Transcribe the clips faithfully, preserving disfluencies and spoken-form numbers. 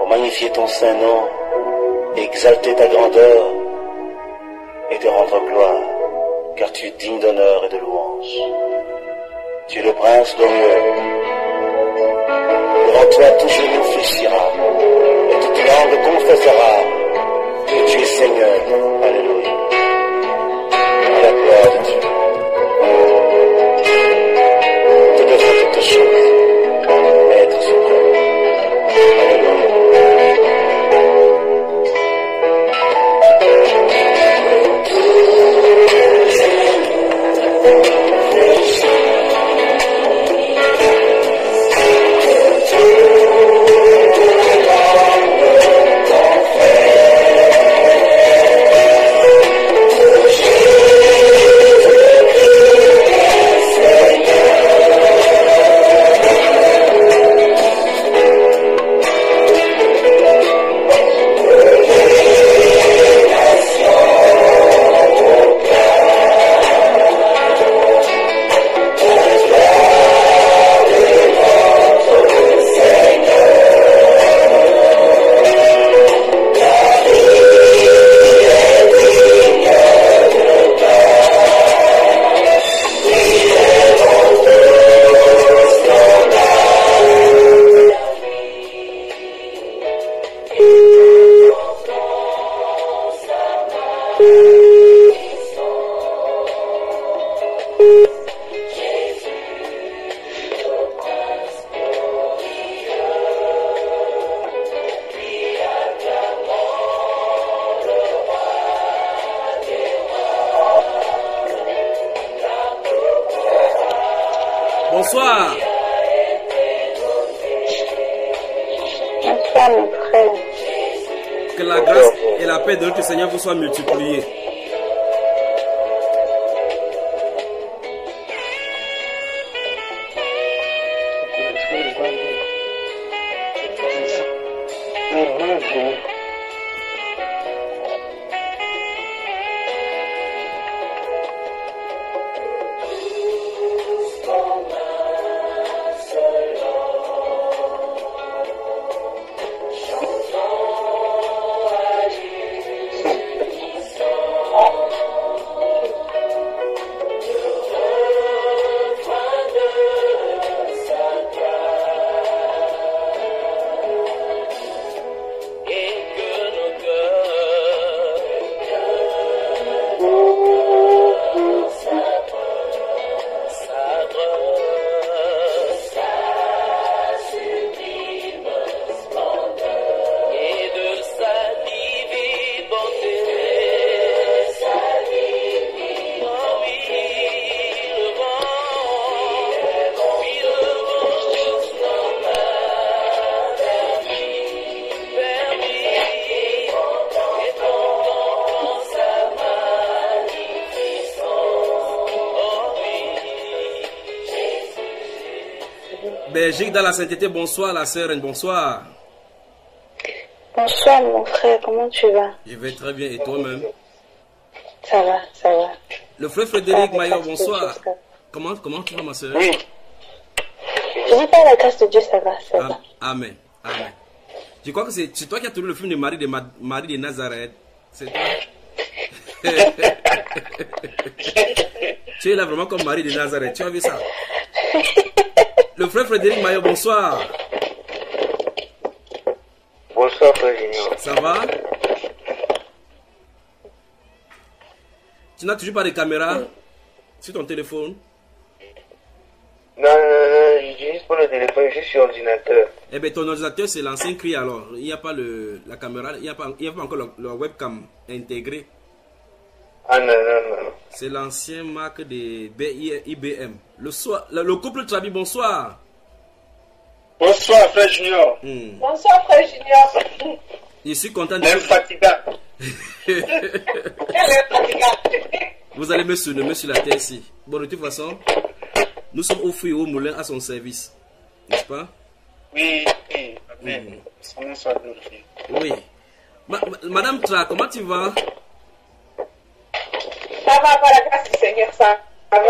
magnifier ton saint nom, exalter ta grandeur et te rendre gloire, car tu es digne d'honneur et de louange. Tu es le prince d'Orion. Devant toi tout genou fléchira, et toute langue confessera que tu es Seigneur. Alléluia. À la gloire de Dieu. Te devant toutes choses, être suprême. Alléluia. Bonsoir. Bonsoir mon frère. Que la grâce et la paix de notre Seigneur vous soient multipliées. Belgique dans la sainteté, bonsoir la sœur, bonsoir. Bonsoir mon frère, comment tu vas? Je vais très bien et toi-même? Ça va, ça va. Le frère Frédéric Maillot, bonsoir. Comment, comment tu vas ma sœur? Oui. Je dis pas la grâce de Dieu, ça va, ça ah, va. Amen, amen. Je crois que c'est toi qui as tourné le film de Marie de, Ma, Marie de Nazareth. C'est toi. Tu es là vraiment comme Marie de Nazareth, tu as vu ça? Le frère Frédéric Maillot, bonsoir. Bonsoir, frère Junior. Ça va? Tu n'as toujours pas de caméra sur ton téléphone? Non, non, non, j'utilise pas le téléphone, je suis sur ordinateur. Eh bien, ton ordinateur, c'est l'ancien cri alors. Il n'y a pas le, la caméra, il n'y a, pas, il y a pas encore le, le webcam intégré. Ah non, non, non. C'est l'ancien marque de B I B M. Le, soir, le, le couple Trabi, bonsoir. Bonsoir, frère Junior. Hmm. Bonsoir, frère Junior. Je suis content de... Infatigable. Vous allez me surnommer sur la terre ici. Bon, de toute façon, nous sommes au fruit et au moulin à son service. N'est-ce pas? Oui, oui. Amen. Son nom soit glorifié. Oui. Ma, ma, Madame Tra, comment tu vas? Ça va, par la grâce du Seigneur, ça va.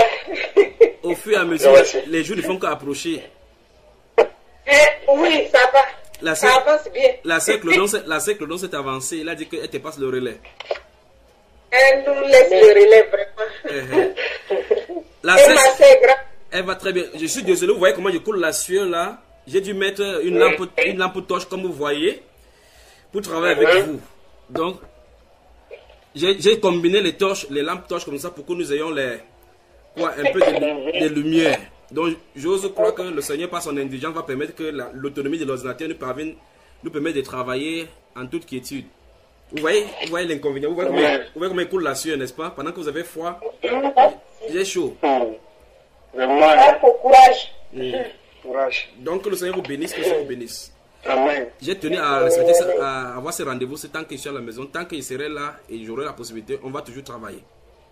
Au fur et à mesure, les jours ne font qu'approcher. Eh, oui, ça va. la Ça sœur, avance bien. la sœur Clodon, s'est- la sœur Clodon s'est avancée. Elle a dit qu'elle te passe le relais. Elle nous laisse le relais vraiment. Eh, eh. La Et sœur, ma sœur est grande. elle va très bien. Je suis désolé, vous voyez comment je coule la sueur là. J'ai dû mettre une lampe, une lampe torche comme vous voyez pour travailler avec vous. Donc, j'ai j'ai combiné les torches, les lampes torches comme ça pour que nous ayons les, quoi, un peu de, de lumière. Donc, j'ose croire que le Seigneur, par son intelligence, va permettre que la- l'autonomie de l'ordinateur nous, parvienne- nous permette de travailler en toute quiétude. Vous voyez, vous voyez l'inconvénient, vous voyez comment, vous voyez comment il coule la sueur, n'est-ce pas? Pendant que vous avez froid, j'ai chaud. Vraiment, Ah, pour courage. courage. Donc, que le Seigneur vous bénisse, que le Seigneur vous bénisse. Amen. J'ai tenu à respecter ça, à avoir ce rendez-vous, c'est tant que je suis à la maison, tant qu'il serait là et j'aurai la possibilité, on va toujours travailler.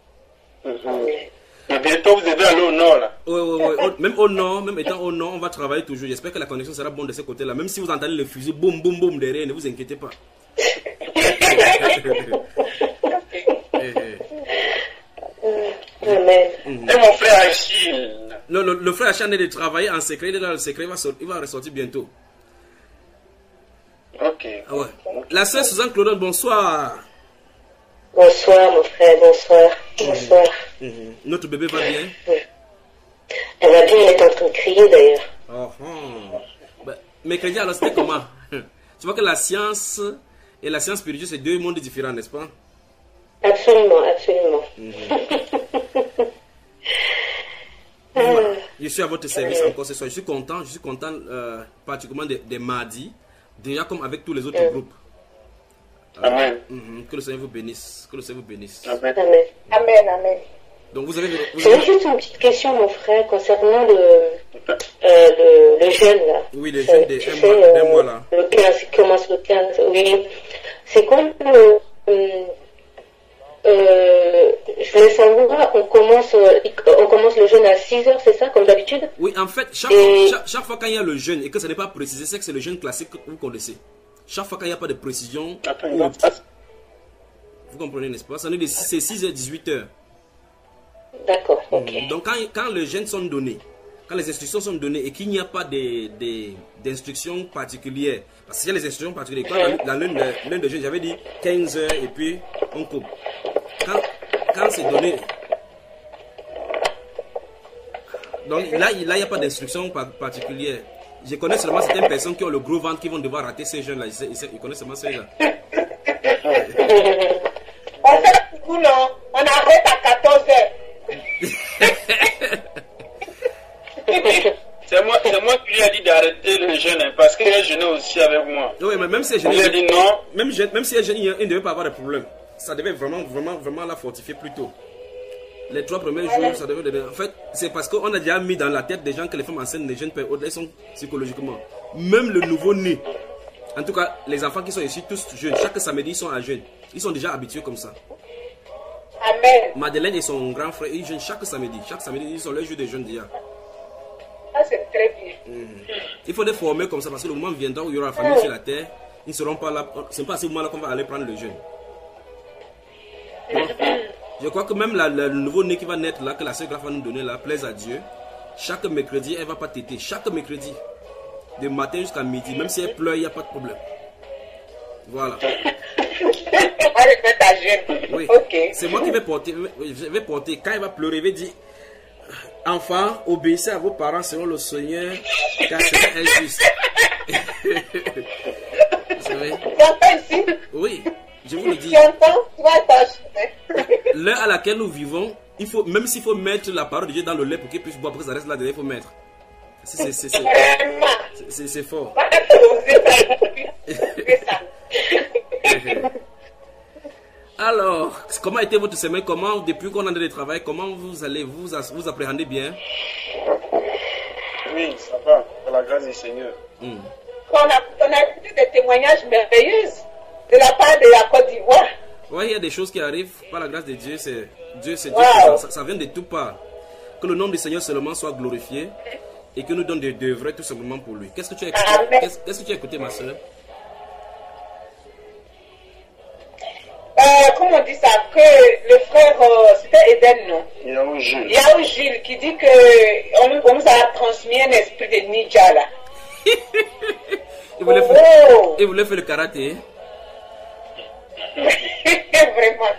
Mais bientôt, vous devez aller au nord, là. Ouais, ouais, ouais. Au- Même au nord, même étant au nord, on va travailler toujours. J'espère que la connexion sera bonne de ce côté-là. Même si vous entendez le fusil, boum, boum, boum derrière, ne vous inquiétez pas. Eh, eh. Amen. Et mon frère Achille. Le, le, le frère Achan est de travailler en secret, il est dans le secret, il va, sortir, il va ressortir bientôt. Ok. Ah ouais. La sœur Suzanne Claudon, bonsoir. Bonsoir, mon frère, bonsoir. Bonsoir. Mhm. Notre bébé va bien? Elle va bien, elle est en train de crier d'ailleurs. Oh, oh. Ben, mercredi, alors c'était comment? Tu vois que la science et la science spirituelle, c'est deux mondes différents, n'est-ce pas? Absolument, absolument. Voilà. Je suis à votre service encore ce soir. Je suis content, je suis content euh, particulièrement des, des mardis, déjà comme avec tous les autres Mm. groupes. Amen. Mhm. Que le Seigneur vous bénisse. Que le Seigneur vous bénisse. Amen. Amen. Amen, amen. Donc vous avez... Vous J'avais avez... juste une petite question, mon frère, concernant le, euh, le, le jeûne, là. Oui, le jeûne des Tu un sais, mois- d'un euh, mois, là. Le quinze, il commence le quinze, oui. C'est comme le... euh, euh, je voulais savoir, on commence, euh, on commence le jeûne à six heures, c'est ça, comme d'habitude? Oui, en fait, chaque, Et- fois, chaque, chaque fois quand il y a le jeûne et que ce n'est pas précisé, c'est que c'est le jeûne classique que vous connaissez. Chaque fois quand il n'y a pas de précision, Attends, ou- il va- vous comprenez, n'est-ce pas? Ça veut dire que c'est six heures dix-huit heures. D'accord, ok. Donc quand, quand les gènes sont donnés, quand les instructions sont données et qu'il n'y a pas de- de- d'instructions particulières, parce qu'il y a les instructions particulières, quand dans l'un de- l'un des jeunes, j'avais dit quinze heures et puis on coupe. Quand, quand c'est donné, donc là, il là, il n'y a pas d'instruction par- particulière. Je connais seulement certaines personnes qui ont le gros ventre qui vont devoir rater ces jeunes-là. Ils, sais- ils sais- ils connaissent seulement ces gens. On fait le coup, non? On arrête à quatorze heures. C'est moi, c'est moi qui lui ai dit d'arrêter le jeûne, hein, parce qu'il a jeûné aussi avec moi. Oui, mais même si elle Je lui ai dit jeune, non. même, jeune- même si elle jeune, il il ne devait pas avoir de problème. Ça devait vraiment, vraiment, vraiment la fortifier plus tôt. Les trois premiers jours, ça devait devenir. En fait, c'est parce qu'on a déjà mis dans la tête des gens que les femmes enceintes ne jeûnent pas. Au-delà, elles sont psychologiquement. Même le nouveau-né. En tout cas, les enfants qui sont ici, tous jeunes, chaque samedi, ils sont à jeûne. Ils sont déjà habitués comme ça. Amen. Madeleine et son grand frère, ils jeûnent chaque samedi. Chaque samedi, ils sont leur jour de jeûne déjà. Ça, c'est très bien. Il faut les former comme ça parce que le moment viendra où il y aura la famille sur la terre. Ils ne seront pas là. C'est pas à ce moment-là qu'on va aller prendre le jeûne. Donc, je crois que même la- la- le nouveau-né qui va naître là, que la sœur Graf va nous donner là, plaise à Dieu. Chaque mercredi, elle ne va pas téter. Chaque mercredi, de matin jusqu'à midi, même si elle pleure, il n'y a pas de problème. Voilà. On va le mettre à jeûne. Oui. Ok. C'est moi qui vais porter. oui, Je vais porter. Quand elle va pleurer, je vais dire enfants, obéissez à vos parents selon le Seigneur, car c'est injuste. C'est vrai? Tu entends ici? Oui, je vous le dis. Tu entends? Tu vas t'acheter. L'heure à laquelle nous vivons, il faut, même s'il faut mettre la parole de Dieu dans le lait pour qu'il puisse boire, pour que ça reste là dedans, il faut mettre. C'est- c'est- c'est- Vraiment. c'est- C'est c'est fort. Va te poser ça. Fais ça. Alors, comment a été votre semaine? Comment, depuis qu'on a de travail, comment vous allez vous, as- vous appréhendez bien? Oui, ça va, par la grâce du Seigneur. Hmm. On a, on a écouté des témoignages merveilleux de la part de la Côte d'Ivoire. Oui, il y a des choses qui arrivent par la grâce de Dieu. C'est Dieu, c'est Dieu. Wow. Ça, ça vient de tout part. Que le nom du Seigneur seulement soit glorifié et que nous donne des devoirs tout simplement pour lui. Qu'est-ce que tu as écouté, Amen. qu'est-ce, qu'est-ce que tu as écouté, ma soeur? Euh, comment on dit ça? Que le frère, euh, c'était Eden, non? Il y a un jeûne. Il y a un Gilles qui dit que on, on nous a transmis un esprit de ninja là. Il voulait faire, Oh. il voulait faire le karaté. Vraiment.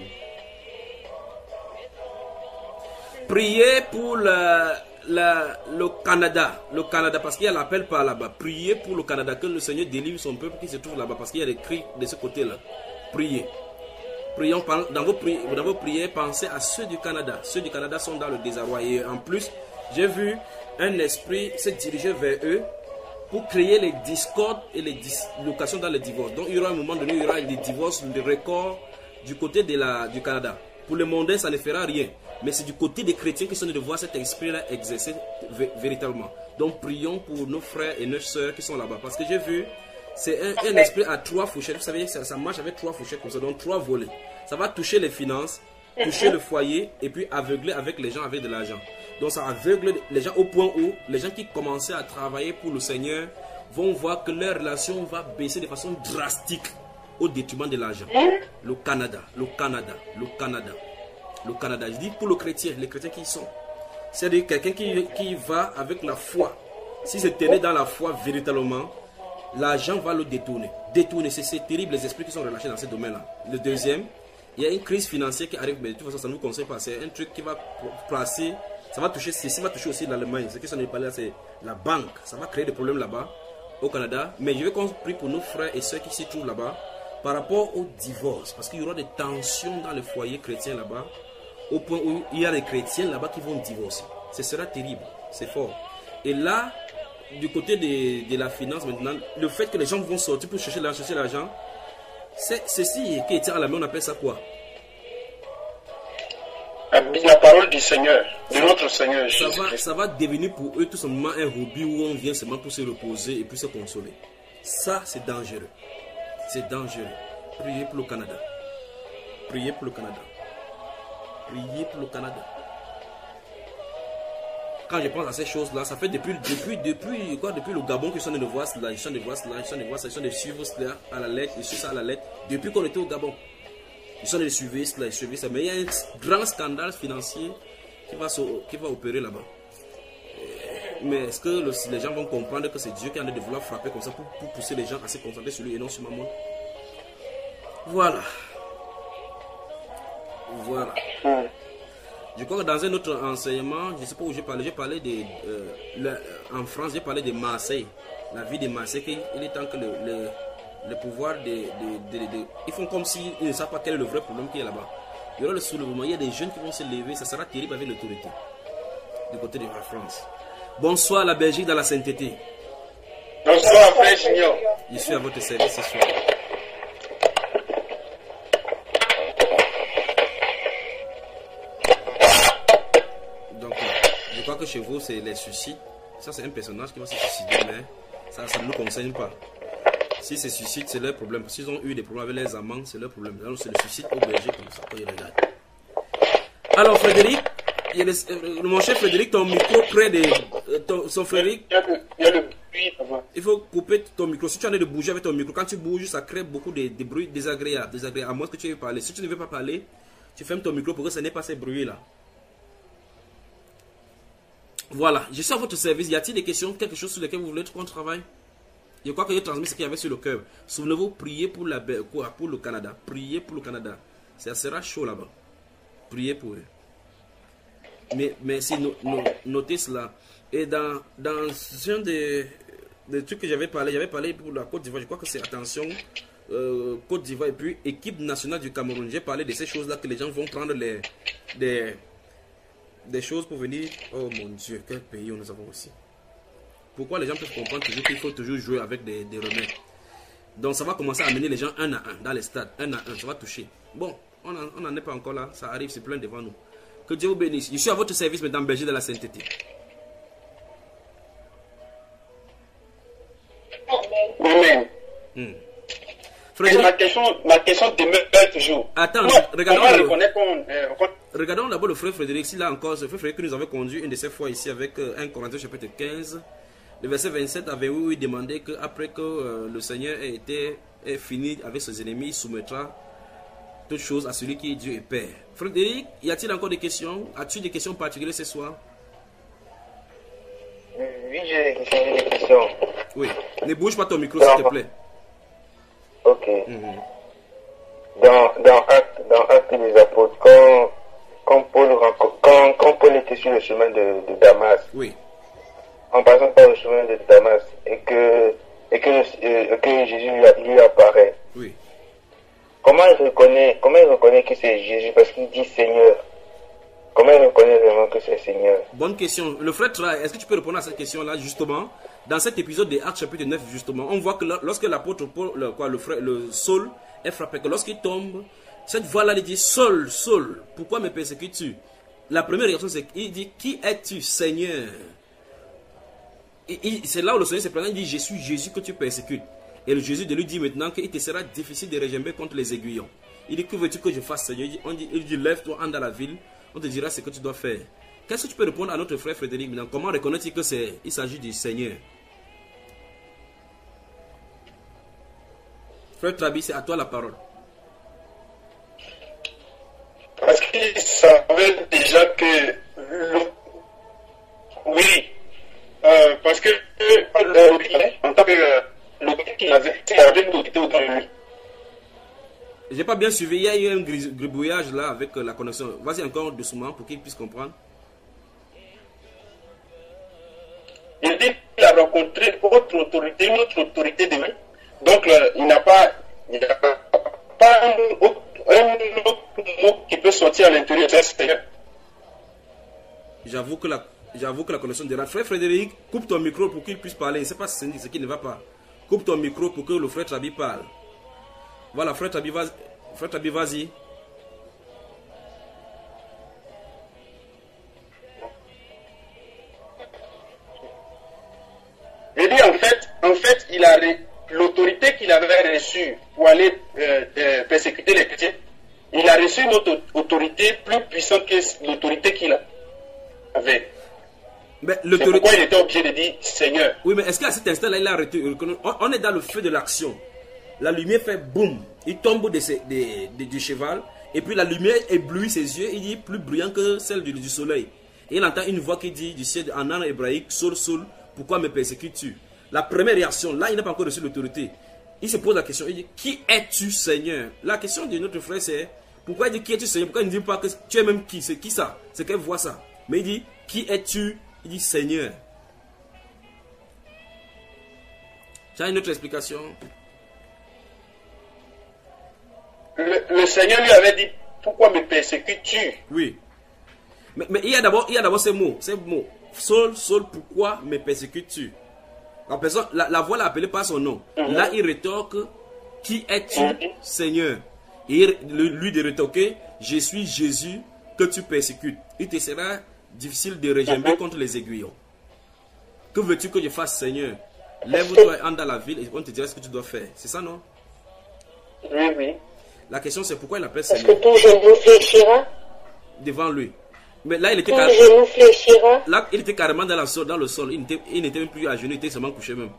Priez pour la, la, le Canada. Le Canada, parce qu'il y a l'appel par là-bas. Priez pour le Canada, que le Seigneur délivre son peuple qui se trouve là-bas, parce qu'il y a des cris de ce côté-là. Priez. Prions, dans vos, pri dans vos prières, pensez à ceux du Canada. Ceux du Canada sont dans le désarroi. Et en plus, j'ai vu un esprit se diriger vers eux pour créer les discordes et les dislocations dans les divorces. Donc il y aura un moment donné, il y aura des divorces, des records du côté de la, du Canada. Pour les mondains, ça ne fera rien. Mais c'est du côté des chrétiens qui sont de voir cet esprit-là exercer véritablement. Donc prions pour nos frères et nos sœurs qui sont là-bas. Parce que j'ai vu, c'est un, un esprit à trois fourchettes. Vous savez, ça, ça marche avec trois fourchettes comme ça, donc trois volets. Ça va toucher les finances, toucher le foyer et puis aveugler avec les gens avec de l'argent. Donc ça aveugle les gens au point où les gens qui commençaient à travailler pour le Seigneur vont voir que leur relation va baisser de façon drastique au détriment de l'argent. Le Canada, le Canada, le Canada, le Canada. Je dis pour le chrétien, les chrétiens qui y sont. C'est-à-dire quelqu'un qui, qui va avec la foi. Si c'est tenait dans la foi véritablement, l'argent va le détourner. Détourner, c'est terrible les esprits qui sont relâchés dans ce domaine-là. Le deuxième, il y a une crise financière qui arrive, mais de toute façon ça ne nous conseille pas. C'est un truc qui va placer, ça va toucher, ceci va toucher aussi l'Allemagne. Ce qui s'en est parlé là, c'est la banque. Ça va créer des problèmes là-bas, au Canada. Mais je vais qu'on prie pour nos frères et ceux qui s'y trouvent là-bas, par rapport au divorce. Parce qu'il y aura des tensions dans les foyers chrétiens là-bas, au point où il y a des chrétiens là-bas qui vont divorcer. Ce sera terrible, c'est fort. Et là, du côté de, de la finance maintenant, le fait que les gens vont sortir pour chercher l'argent, chercher l'argent, c'est ceci qui est à la main, on appelle ça quoi? La parole du Seigneur, de notre Seigneur ça Jésus. Va, ça va devenir pour eux tout simplement un hobby où on vient seulement pour se reposer et puis se consoler. Ça, c'est dangereux. C'est dangereux. Priez pour le Canada. Priez pour le Canada. Priez pour le Canada. Quand je pense à ces choses-là, ça fait depuis, depuis, depuis, quoi, depuis le Gabon qu'ils sont de voir cela, ils sont de voir cela, ils sont de voir cela, ils sont de suivre cela à la lettre, ils suivent ça à la lettre. Depuis qu'on était au Gabon, ils sont de suivre cela, ils suivent ça. Mais il y a un grand scandale financier qui va, qui va opérer là-bas. Mais est-ce que le, les gens vont comprendre que c'est Dieu qui est en train de vouloir frapper comme ça pour, pour pousser les gens à se concentrer sur lui et non sur maman? Voilà. Voilà. Je crois que dans un autre enseignement, je ne sais pas où j'ai parlé, j'ai parlé de, euh, le, en France, j'ai parlé de Marseille, la vie de Marseille, il est temps que le, le, le pouvoir de, de, de, de, de... Ils font comme s'ils ne savent pas quel est le vrai problème qui est là-bas. Il y aura le soulèvement, il y a des jeunes qui vont se lever, ça sera terrible avec l'autorité, du côté de la France. Bonsoir la Belgique dans la sainteté. Bonsoir frère Junior. Je suis à votre service ce soir. Je crois que chez vous, c'est les suicides. Ça, c'est un personnage qui va se suicider, mais ça, ça ne nous concerne pas. Si c'est suicide, c'est leur problème. S'ils ont eu des problèmes avec les amants, c'est leur problème. Alors, c'est le suicide au Belgique, comme ça, quand ils regardent. Alors, Frédéric, il y a les, euh, mon cher Frédéric, ton micro près de. Euh, ton, son Frédéric. Il y a le, il y a le bruit là-bas. Il faut couper ton micro. Si tu en es de bouger avec ton micro, quand tu bouges, ça crée beaucoup de, de bruits désagréables, désagréables. À moins que tu veux parler. Si tu ne veux pas parler, tu fermes ton micro pour que ce n'est pas ces bruits-là. Voilà, je suis à votre service. Y a-t-il des questions, quelque chose sur lesquelles vous voulez qu'on travaille? Je crois que j'ai transmis ce qu'il y avait sur le cœur. Souvenez-vous, priez pour, la, pour le Canada. Priez pour le Canada. Ça sera chaud là-bas. Priez pour eux. Mais, mais si no, no, notez cela. Et dans, dans un des, des trucs que j'avais parlé, j'avais parlé pour la Côte d'Ivoire. Je crois que c'est attention, euh, Côte d'Ivoire et puis équipe nationale du Cameroun. J'ai parlé de ces choses-là que les gens vont prendre les... des des choses pour venir. Oh mon Dieu, quel pays nous avons aussi. Pourquoi les gens peuvent comprendre toujours qu'il faut toujours jouer avec des, des remèdes? Donc ça va commencer à amener les gens un à un dans les stades, un à un, ça va toucher. Bon, on n'en est pas encore là, ça arrive, c'est plein devant nous. Que Dieu vous bénisse. Je suis à votre service, mesdames, berger de la sainteté. Amen. Hmm. Frédéric, ma question, ma question demeure toujours. Attends, moi, regardons. Le... Euh, regardons d'abord le frère Frédéric. S'il a encore, ce frère Frédéric que nous avons conduit une de ces fois ici avec euh, un Corinthiens chapitre quinze. Le verset vingt-sept avait oui, demandé qu'après que euh, le Seigneur ait été ait fini avec ses ennemis, il soumettra toutes choses à celui qui est Dieu et Père. Frédéric, y a-t-il encore des questions? As-tu des questions particulières ce soir? Oui, j'ai des questions. Oui. Ne bouge pas ton micro, s'il te plaît. Ok. Mhm. Dans, dans, Actes, dans Actes des Apôtres, quand, quand, Paul, renco- quand, quand Paul était sur le chemin de, de Damas, Oui. en passant par le chemin de Damas, et que, et que, euh, que Jésus lui, a- lui apparaît, Oui. comment il reconnaît, comment il reconnaît que c'est Jésus? Parce qu'il dit Seigneur. Comment il reconnaît vraiment que c'est Seigneur? Bonne question. Le frère Tra, est-ce que tu peux répondre à cette question-là, justement? Dans cet épisode des Actes chapitre neuf, justement, on voit que lo- lorsque l'apôtre Paul, le, quoi, le frère, le Saul est frappé, que lorsqu'il tombe, cette voix-là, il dit, Saul, Saul, pourquoi me persécutes-tu? La première réaction, c'est qu'il dit, qui es-tu, Seigneur? Et, et c'est là où le Seigneur se présente, il dit, je suis Jésus que tu persécutes. Et le Jésus de lui dit maintenant qu'il te sera difficile de régember contre les aiguillons. Il dit, que veux-tu que je fasse, Seigneur? Il dit, on dit, il dit lève-toi, entre dans la ville, on te dira ce que tu dois faire. Qu'est-ce que tu peux répondre à notre frère Frédéric maintenant? Comment reconnaît-il que c'est, il s'agit du Seigneur? Frère Trabi, c'est à toi la parole. Parce qu'il savait déjà que le- oui, euh, parce que euh, en tant que euh, l'autorité qu'il avait, il avait une autorité autour de lui. J'ai pas bien suivi, il y a eu un gris- gribouillage là avec euh, la connexion. Vas-y encore doucement pour qu'il puisse comprendre. Il dit qu'il a rencontré autre autorité, une autre autorité de lui. Donc euh, il n'a pas, il n'a pas un autre, un autre mot qui peut sortir à l'intérieur de ce Seigneur. J'avoue que la, j'avoue que la connexion dérange. Frère Frédéric, coupe ton micro pour qu'il puisse parler. Il ne sait pas ce ce qui ne va pas. Coupe ton micro pour que le frère Trabi parle. Voilà, frère Trabi, vas- frère Trabi, vas-y. Je dis en fait, en fait, il a ré- l'autorité qu'il avait reçue pour aller euh, euh, persécuter les chrétiens. Il a reçu une autre autorité plus puissante que l'autorité qu'il avait. Mais C'est l'autorité. pourquoi il était obligé de dire Seigneur. Oui, mais est-ce qu'à cet instant-là, il a arrêté on, on est dans le feu de l'action. La lumière fait boum. Il tombe de ses- de- de- du cheval. Et puis la lumière éblouit ses yeux. Il dit plus brillant que celle du, du soleil. Et il entend une voix qui dit du ciel en langue hébraïque, Saul, Saul, pourquoi me persécutes-tu? La première réaction, là, il n'a pas encore reçu l'autorité. Il se pose la question, il dit, qui es-tu, Seigneur? La question de notre frère, c'est, pourquoi il dit, qui es-tu, Seigneur? Pourquoi il ne dit pas que tu es même qui? C'est qui ça? C'est quelle voix ça? Mais il dit, qui es-tu? Il dit, Seigneur. Tu as une autre explication? Le, le Seigneur lui avait dit pourquoi me persécutes-tu? Oui. Mais, mais il y a d'abord, il y a d'abord ces mots, ces mots. Saul, Saul, pourquoi me persécutes-tu? La personne, la, la voix l'a appelé par son nom. Mhm. Là, il rétorque, qui es-tu, Mhm. Seigneur? Et il- le- lui de rétorquer, je suis Jésus que tu persécutes. Il te sera difficile de régember Mhm. contre les aiguillons. Que veux-tu que je fasse, Seigneur? Lève-toi et entre dans la ville et on te dira ce que tu dois faire. C'est ça, non? Oui, oui. La question, c'est pourquoi il appelle Parce que Seigneur tout genou fléchira. devant lui. Mais là, il était Tout car- genou fléchira. là, il était carrément dans, la sol, dans le sol. Il n'était il n'était même plus à genoux, il était seulement couché même.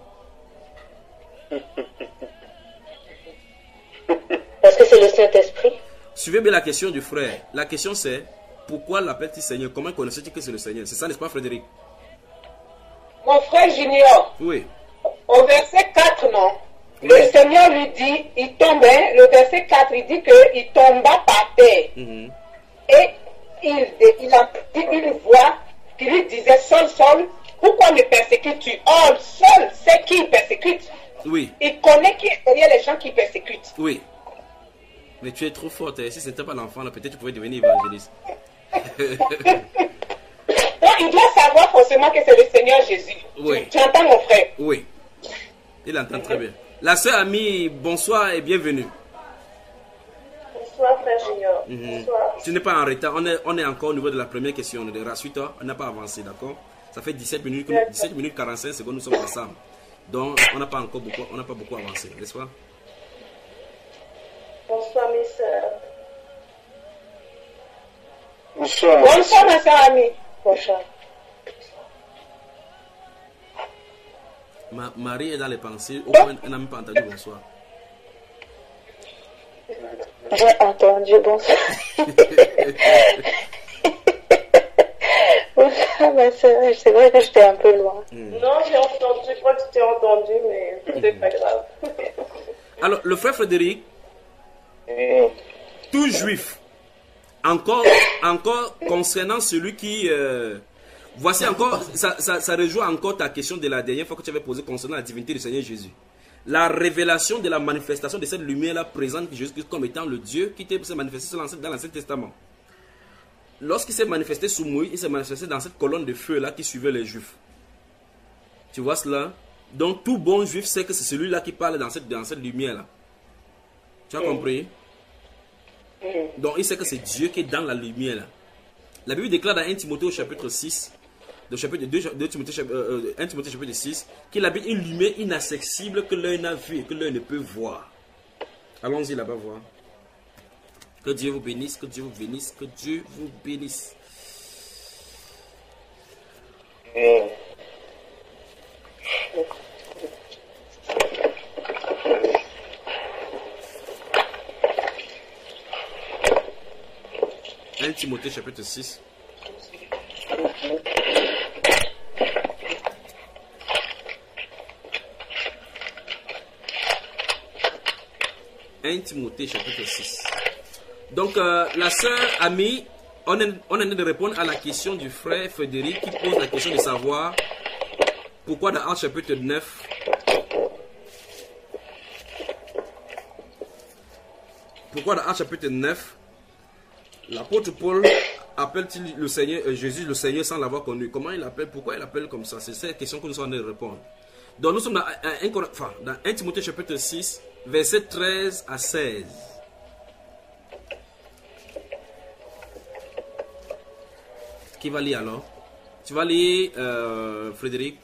Parce que c'est le Saint-Esprit. Suivez bien la question du frère. La question c'est, pourquoi l'appelle-t-il Seigneur? Comment connaissait-il que c'est le Seigneur? C'est ça, n'est-ce pas, Frédéric? Mon frère Junior, Oui. au verset quatre, non? Oui. Le Seigneur lui dit, il tombait, le verset quatre, il dit qu'il tomba par terre. Mhm. Et il, il a dit une voix qui lui disait, Saul, Saul, pourquoi me persécutes-tu? Or, Saul sait qui il persécute. Oui, Il connaît qui est derrière les gens qui persécutent. oui. Mais tu es trop forte. hein. Si ce n'était pas l'enfant, là, peut-être tu pouvais devenir évangéliste. Donc, il doit savoir forcément que c'est le Seigneur Jésus. Oui. Tu, tu entends, mon frère? Oui. Il entend très bien. La sœur amie, bonsoir et bienvenue. Bonsoir, frère Junior. Mhm. Bonsoir. Tu n'es pas en retard. On est, on est encore au niveau de la première question. De Rasuite, on n'a pas avancé, d'accord? Ça fait dix-sept minutes, que nous- dix-sept minutes quarante-cinq secondes, nous sommes ensemble. Donc, on n'a pas encore beaucoup, on n'a pas beaucoup avancé, n'est-ce pas? Bonsoir, mes sœurs. Bonsoir. Bonsoir, ma soeur amie. Bonsoir. Ma, Marie est dans les pensées. Au point, elle n'a même pas entendu bonsoir. J'ai entendu, bonsoir. Vous ça, ma soeur. C'est vrai que j'étais un peu loin. Hmm. Non, j'ai entendu, je crois que tu t'es entendu, mais c'est pas grave. Alors, le frère Frédéric, Oui. tout juif, encore, encore concernant celui qui... euh, voici encore, ça, ça, ça rejoint encore ta question de la dernière fois que tu avais posée concernant la divinité du Seigneur Jésus. La révélation de la manifestation de cette lumière-là présente Jésus-Christ comme étant le Dieu qui s'est manifesté dans l'Ancien Testament. Lorsqu'il s'est manifesté sous Moïse, il s'est manifesté dans cette colonne de feu-là qui suivait les Juifs. Tu vois cela? Donc tout bon Juif sait que c'est celui-là qui parle dans cette, dans cette lumière-là. Tu as mm. compris? Mm. Donc il sait que c'est Dieu qui est dans la lumière-là. La Bible déclare dans un Timothée au chapitre six, le chapitre deux, deux Timothée, euh, un Timothée chapitre six, qu'il habite une lumière inaccessible que l'œil n'a vue et que l'œil ne peut voir. Allons-y là-bas voir. Que Dieu vous bénisse, que Dieu vous bénisse, que Dieu vous bénisse. Mm. un Timothée chapitre six. un Timothée chapitre six. Donc euh, la sœur Ami, on est, on est en train de répondre à la question du frère Frédéric qui pose la question de savoir pourquoi dans Actes chapitre neuf, pourquoi dans Actes chapitre neuf, l'apôtre Paul appelle-t-il le Seigneur, euh, Jésus le Seigneur sans l'avoir connu? Comment il l'appelle? Pourquoi il l'appelle comme ça? C'est cette question que nous sommes en train de répondre. Donc nous sommes dans un, un, enfin, dans un Timothée chapitre six, versets treize à seize. Qui va lire alors? Tu vas lire, euh, Frédéric?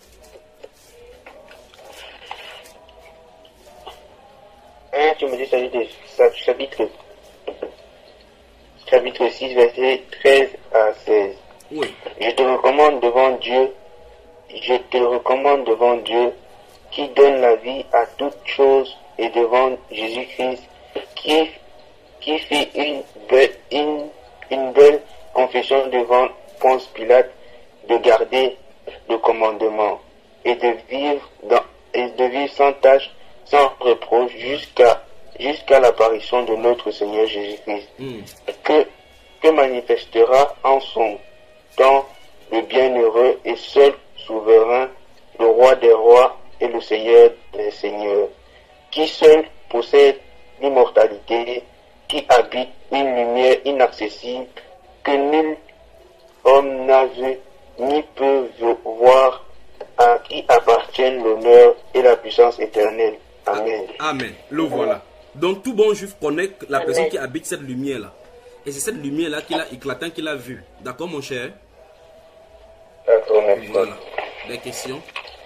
un Timothée chapitre, chapitre six, versets treize à seize. Oui. Je te recommande devant Dieu, je te recommande devant Dieu qui donne la vie à toutes choses et devant Jésus-Christ qui, qui fit une belle, une, une belle confession devant Ponce Pilate de garder le commandement et de vivre dans, et de vivre sans tâche, sans reproche jusqu'à jusqu'à l'apparition de notre Seigneur Jésus-Christ, mm. que, que manifestera en son temps le bienheureux et seul souverain, le roi des rois et le Seigneur des seigneurs, qui seul possède l'immortalité, qui habite une lumière inaccessible que nul homme n'a vu ni peut voir, à qui appartiennent l'honneur et la puissance éternelle. Amen. Amen. Le voilà. Donc tout bon juif connaît la personne qui habite cette lumière-là. Et c'est cette lumière-là qu'il a éclatant qu'il a vue. D'accord mon cher? D'accord, merci. Voilà. Des questions?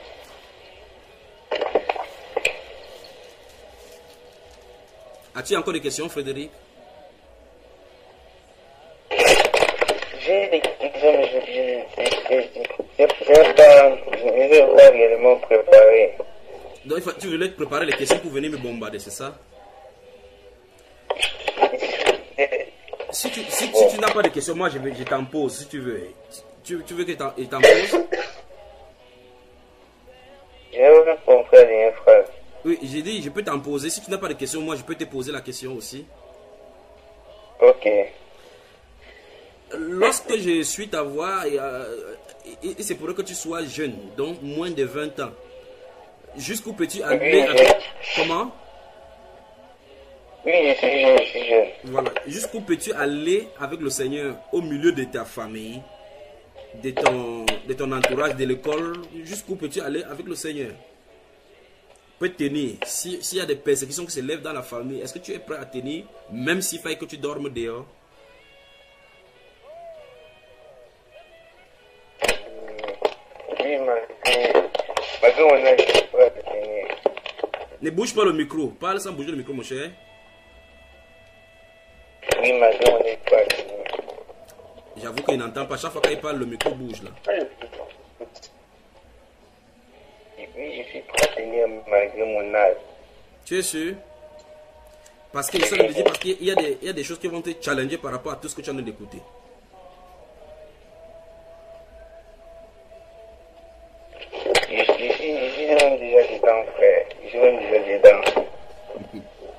As-tu encore des questions, Frédéric? J'ai des questions, mais je n'ai pas réellement préparé. Donc il faut, tu voulais te préparer les questions pour venir me bombarder, c'est ça? Si tu, si, si tu n'as pas de questions, moi je, je t'en pose si tu veux. Tu, tu veux que je t'en pose? J'ai compris la dernière phrase. Oui, j'ai dit je peux t'en poser. Si tu n'as pas de questions, moi je peux te poser la question aussi. Ok. Lorsque je suis ta voix, et, euh, et, et c'est pour que tu sois jeune, donc moins de vingt ans, jusqu'où peux-tu aller avec... Comment? Oui, je suis jeune, je suis jeune. Voilà. Jusqu'où peux-tu aller avec le Seigneur au milieu de ta famille, de ton, de ton entourage, de l'école? Jusqu'où peux-tu aller avec le Seigneur? Peut tenir. S'il si y a des persécutions qui se lèvent dans la famille, est-ce que tu es prêt à tenir, même s'il faille que tu dormes dehors? Oui, malgré mon âge, je suis prêt à tenir. Ne bouge pas le micro. Parle sans bouger le micro, mon cher. Oui, malgré mon âge, je suis prêt à tenir. J'avoue qu'il n'entend pas. Chaque fois qu'il parle, le micro bouge là. Oui, je suis prêt à tenir malgré mon âge. Tu es sûr? Parce que ça veut dire parce qu'il y a des, il y a des choses qui vont te challenger par rapport à tout ce que tu as en train d'écouter.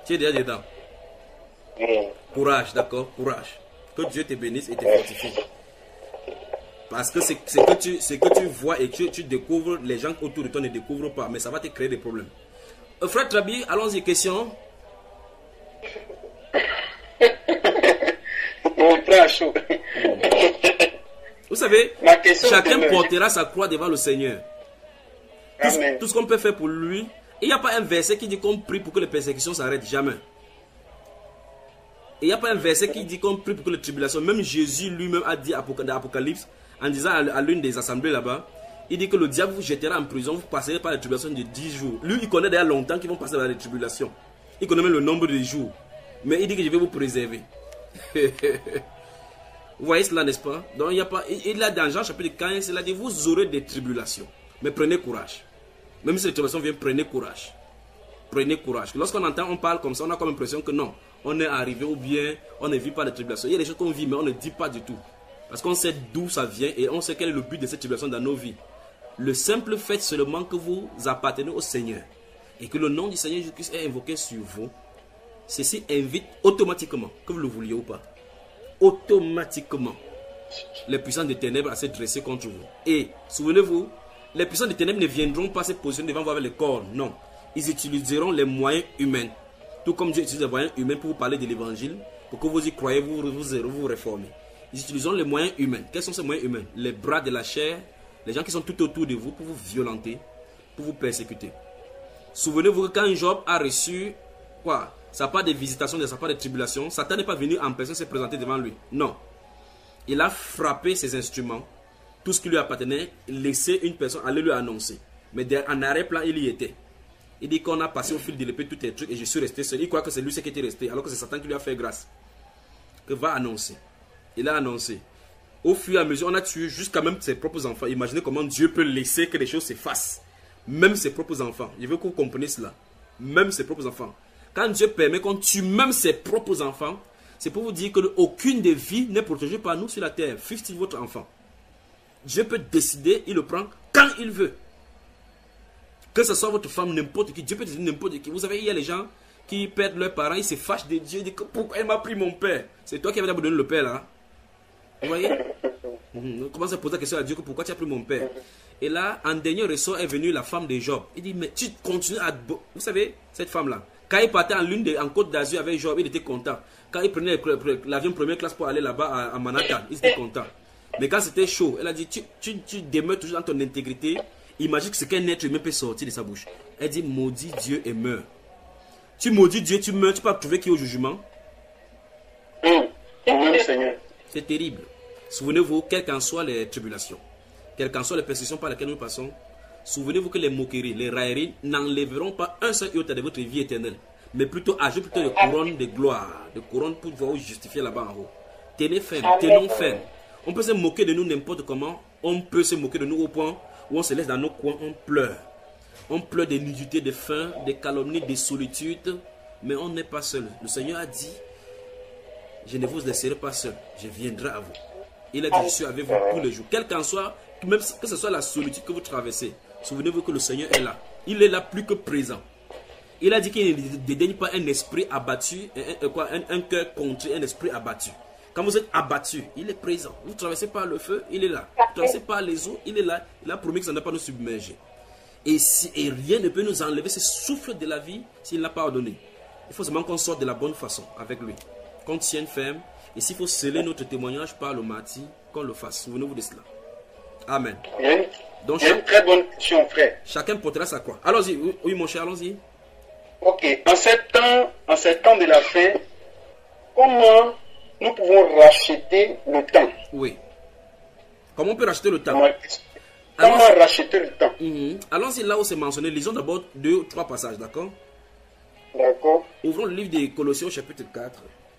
Tu es déjà dedans. Oui. Courage, d'accord? Courage. Que Dieu te bénisse et te fortifie. Parce que c'est ce que, tu, ce que tu vois et que tu découvres, les gens autour de toi ne découvrent pas, mais ça va te créer des problèmes. Euh, frère Trabi, allons-y, question. On prend à chaud. Vous savez, Ma question chacun demeure. portera sa croix devant le Seigneur. Tout, ce- Amen. tout ce qu'on peut faire pour lui, il n'y a pas un verset qui dit qu'on prie pour que les persécutions s'arrêtent, jamais. Il n'y a pas un verset qui dit qu'on prie pour que les tribulations, même Jésus lui-même a dit dans l'Apocalypse, en disant à, à l'une des assemblées là-bas, il dit que le diable vous jettera en prison, vous passerez par les tribulations de dix jours. Lui, il connaît déjà longtemps qu'ils vont passer par les tribulations. Il connaît même le nombre de jours. Mais il dit que je vais vous préserver. Vous voyez cela, n'est-ce pas? Donc, il y a pas. Il a dans Jean chapitre quinze, il a dit, vous aurez des tribulations. Mais prenez courage. Même si les tribulations viennent, prenez courage. Prenez courage. Lorsqu'on entend, on parle comme ça, on a comme l'impression que non, on est arrivé ou bien on ne vit pas les tribulations. Il y a des choses qu'on vit, mais on ne dit pas du tout. Parce qu'on sait d'où ça vient et on sait quel est le but de cette tribulation dans nos vies. Le simple fait seulement que vous appartenez au Seigneur et que le nom du Seigneur Jésus-Christ est invoqué sur vous, ceci invite automatiquement, que vous le vouliez ou pas, automatiquement les puissants des ténèbres à se dresser contre vous. Et souvenez-vous, les puissants des ténèbres ne viendront pas se positionner devant vous avec les corps, non. Ils utiliseront les moyens humains. Tout comme Dieu utilise les moyens humains pour vous parler de l'évangile, pour que vous y croyez, vous vous, vous, vous réformez. Ils utiliseront les moyens humains. Quels sont ces moyens humains? Les bras de la chair, les gens qui sont tout autour de vous pour vous violenter, pour vous persécuter. Souvenez-vous que quand Job a reçu quoi? Ça part des visitations, ça part des tribulations. Satan n'est pas venu en personne se présenter devant lui. Non. Il a frappé ses instruments, tout ce qui lui appartenait, laissé une personne aller lui annoncer. Mais en arrière-plan, il y était. Il dit qu'on a passé au fil de l'épée tous les trucs et je suis resté seul. Il croit que c'est lui qui était resté, alors que c'est Satan qui lui a fait grâce. Que va annoncer. Il a annoncé. Au fur et à mesure, on a tué jusqu'à même ses propres enfants. Imaginez comment Dieu peut laisser que les choses s'effacent. Même ses propres enfants. Je veux que vous compreniez cela. Même ses propres enfants. Quand Dieu permet qu'on tue même ses propres enfants, c'est pour vous dire qu'aucune des vies n'est protégée par nous sur la terre. Fût-il votre enfant. Dieu peut décider, il le prend quand il veut. Que ce soit votre femme, n'importe qui, Dieu peut décider n'importe qui. Vous savez, il y a les gens qui perdent leurs parents, ils se fâchent de Dieu, ils disent pourquoi il m'a pris mon père? C'est toi qui avais d'abord donné le père là. Vous voyez? On commence à poser la question à Dieu, pourquoi tu as pris mon père? Et là, en dernier ressort est venue la femme de Job. Il dit, mais tu continues à... Vous savez, cette femme-là, quand il partait en lune de, en Côte d'Azur avec Job, il était content. Quand il prenait l'avion première classe pour aller là-bas à, à Manhattan, il était content. Mais quand c'était chaud, elle a dit, tu, tu, tu demeures toujours dans ton intégrité. Imagine que ce qu'un être humain peut sortir de sa bouche. Elle dit, maudit Dieu et meurs. Tu maudis Dieu, tu meurs, tu peux trouver qui est au jugement. Amen, Seigneur. C'est terrible. Souvenez-vous, quelles qu'en soient les tribulations, quelles qu'en soient les persécutions par lesquelles nous passons, souvenez-vous que les moqueries, les railleries n'enlèveront pas un seul iota de votre vie éternelle, mais plutôt ajoute plutôt des couronnes de gloire, des couronnes pour pouvoir vous justifier là-bas en haut. Tenez ferme, tenons ferme. On peut se moquer de nous n'importe comment, on peut se moquer de nous au point où on se laisse dans nos coins, on pleure. On pleure des nudités, des faim, des calomnies, des solitudes, mais on n'est pas seul. Le Seigneur a dit, je ne vous laisserai pas seul, je viendrai à vous. Il a dit, je suis avec vous tous les jours. Quel qu'en soit, même que ce soit la solitude que vous traversez, souvenez-vous que le Seigneur est là. Il est là plus que présent. Il a dit qu'il ne dédaigne pas un esprit abattu, un, un, quoi, un, un cœur contrit, un esprit abattu. Quand vous êtes abattu, il est présent. Vous traversez par le feu, il est là. Vous traversez par les eaux, il est là. Il a promis que ça ne va pas nous submerger. Et, si, et rien ne peut nous enlever ce souffle de la vie s'il n'a pas ordonné. Il faut seulement qu'on sorte de la bonne façon avec lui. Qu'on tienne ferme. Et s'il faut sceller notre témoignage par le martyr, qu'on le fasse. Souvenez-vous de cela. Amen. Il y a une, Donc, il y a une très bonne question, frère. Chacun portera sa croix. Allons-y. Oui, oui, mon cher, allons-y. Ok. En ces temps, en ces temps de la fin, comment nous pouvons racheter le temps? Oui. Comment on peut racheter le temps? Comment Allons-y. racheter le temps? Mhm. Allons-y là où c'est mentionné. Lisons d'abord deux ou trois passages, d'accord? D'accord. Ouvrons le livre des Colossiens, chapitre quatre.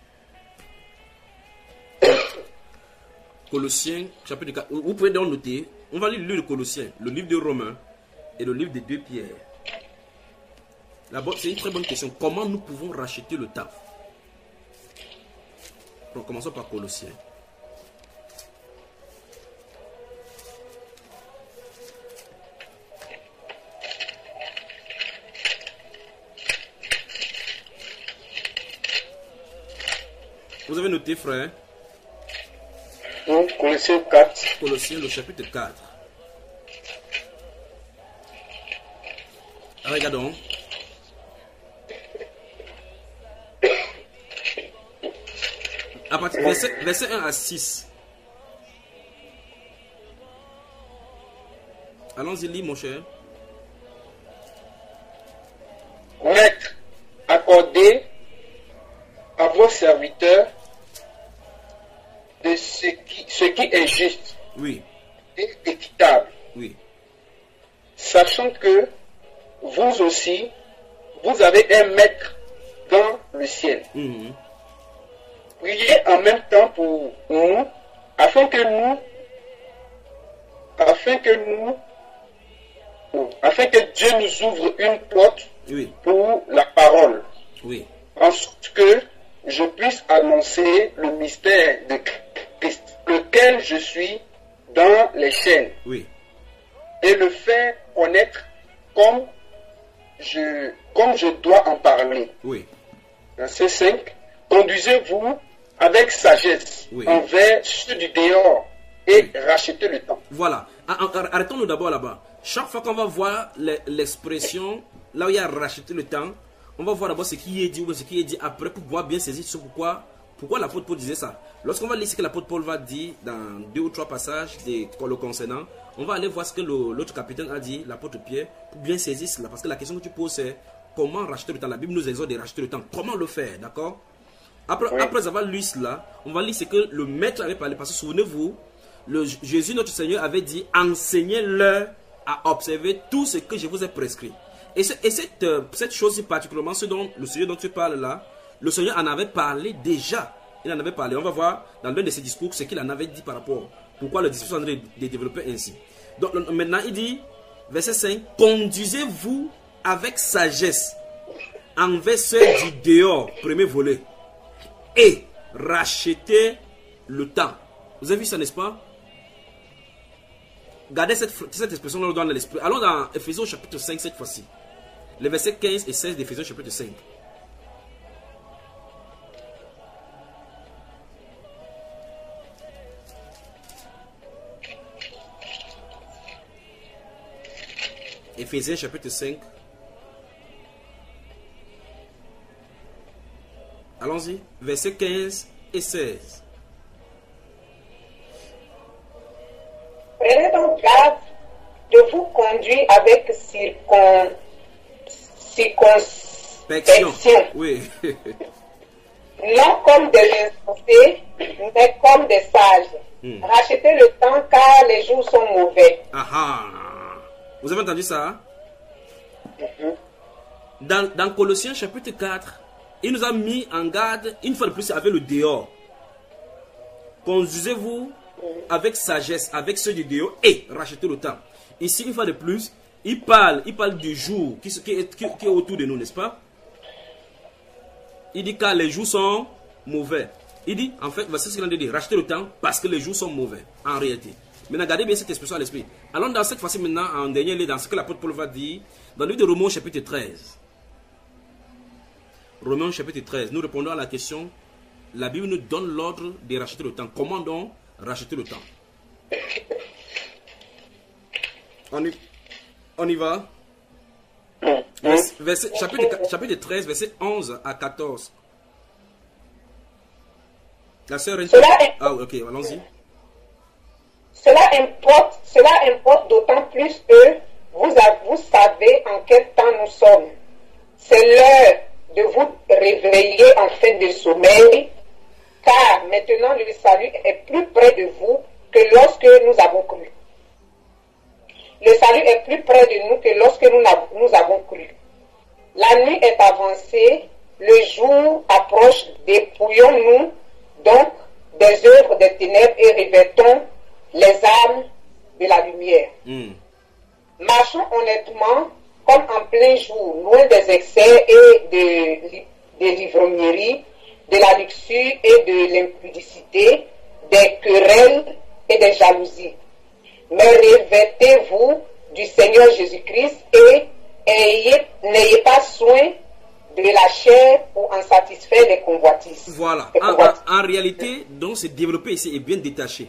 Colossiens, chapitre quatre. Vous pouvez donc noter. On va lire le livre de Colossiens, le livre de Romains et le livre de deux Pierre. D'abord, c'est une très bonne question. Comment nous pouvons racheter le temps? Bon, commençons par Colossiens. Vous avez noté, frère? Donc, Colossiens quatre. Colossiens, le chapitre quatre. Regardons. À partir verset, verset un à six. Allons-y, lis, mon cher. Maître, accordez à vos serviteurs de ce qui, ce qui est juste Oui, et équitable, oui, sachant que vous aussi, vous avez un maître dans le ciel. mhm, Priez en même temps pour nous, afin que nous, afin que nous, afin que Dieu nous ouvre une porte oui, pour la parole, oui, en sorte que je puisse annoncer le mystère de Christ, lequel je suis dans les chaînes, oui, et le faire connaître comme je, comme je dois en parler. oui, Verset cinq. Conduisez-vous avec sagesse Oui. envers ceux du dehors et rachetez le temps. Voilà. Ah, ah, Arrêtons-nous d'abord là-bas. Chaque fois qu'on va voir les- l'expression, là où il y a racheté le temps, on va voir d'abord ce qui est dit ou ce qui est dit après pour pouvoir bien saisir sur pourquoi, pourquoi l'apôtre Paul disait ça. Lorsqu'on va lire ce que l'apôtre Paul va dire dans deux ou trois passages des, le concernant, on va aller voir ce que le- l'autre capitaine a dit, l'apôtre Pierre, pour bien saisir cela. Parce que la question que tu poses, c'est comment racheter le temps. La Bible nous exhorte de racheter le temps. Comment le faire, d'accord? Après, Oui. après avoir lu cela, on va lire ce que le maître avait parlé. Parce que souvenez-vous, le Jésus, notre Seigneur, avait dit, enseignez-leur à observer tout ce que je vous ai prescrit. Et, ce- et cette, euh, cette chose, particulièrement ce dont le Seigneur dont tu parles là, le Seigneur en avait parlé déjà. Il en avait parlé. On va voir dans l'un de ses discours ce qu'il en avait dit par rapport. Pourquoi le discours s'en est développé ainsi. Donc le- maintenant, il dit, verset cinq, conduisez-vous avec sagesse envers ceux du dehors, premier volet, et rachetez le temps. Vous avez vu ça, n'est-ce pas? Gardez cette, cette expression-là dans l'esprit. Allons dans Ephésiens chapitre cinq cette fois-ci. Les versets quinze et seize d'Éphésiens chapitre cinq. Éphésiens chapitre cinq. Allons-y. Versets quinze et seize. Prenez donc garde de vous conduire avec circon... Perfection. circonspection, Oui. non comme des insensés, mais comme des sages. Hmm. Rachetez le temps car les jours sont mauvais. Ah ah. Vous avez entendu ça? Dans, dans Colossiens chapitre quatre, il nous a mis en garde une fois de plus avec le dehors. Conduisez-vous avec sagesse, avec ceux du dehors et rachetez le temps. Ici, une fois de plus, il parle, il parle du jour qui, qui, est, qui, qui est autour de nous, n'est-ce pas? Il dit car les jours sont mauvais. Il dit, en fait, voici ce qu'il a dit, racheter le temps parce que les jours sont mauvais, en réalité. Maintenant, gardez bien cette expression à l'esprit. Allons dans cette fois-ci maintenant, en dernier lieu, dans ce que l'apôtre Paul va dire, dans le livre de Romains chapitre treize. Romains chapitre treize, nous répondons à la question, la Bible nous donne l'ordre de racheter le temps. Comment donc racheter le temps? On y, on y va. Vers- verset- chapitre, chapitre treize, verset onze à quatorze. La sœur Renata- Cela est- Ah, ok, allons-y. Cela importe, cela importe d'autant plus que vous, a- vous savez en quel temps nous sommes. C'est l'heure de vous réveiller en fin de sommeil, car maintenant le salut est plus près de vous que lorsque nous avons cru. Le salut est plus près de nous que lorsque nous, n'a- nous avons cru. La nuit est avancée, le jour approche, dépouillons-nous donc des œuvres des ténèbres et revêtons les armes de la lumière. Hmm. Marchons honnêtement comme en plein jour, loin des excès et de, de l'ivrognerie, de la luxure et de l'impudicité, des querelles et des jalousies. Mais revêtez-vous du Seigneur Jésus-Christ et ayez- n'ayez pas soin de la chair pour en satisfaire les convoitises. Voilà. Les En, convoitises. en- en réalité, donc, c'est développé ici et bien détaché.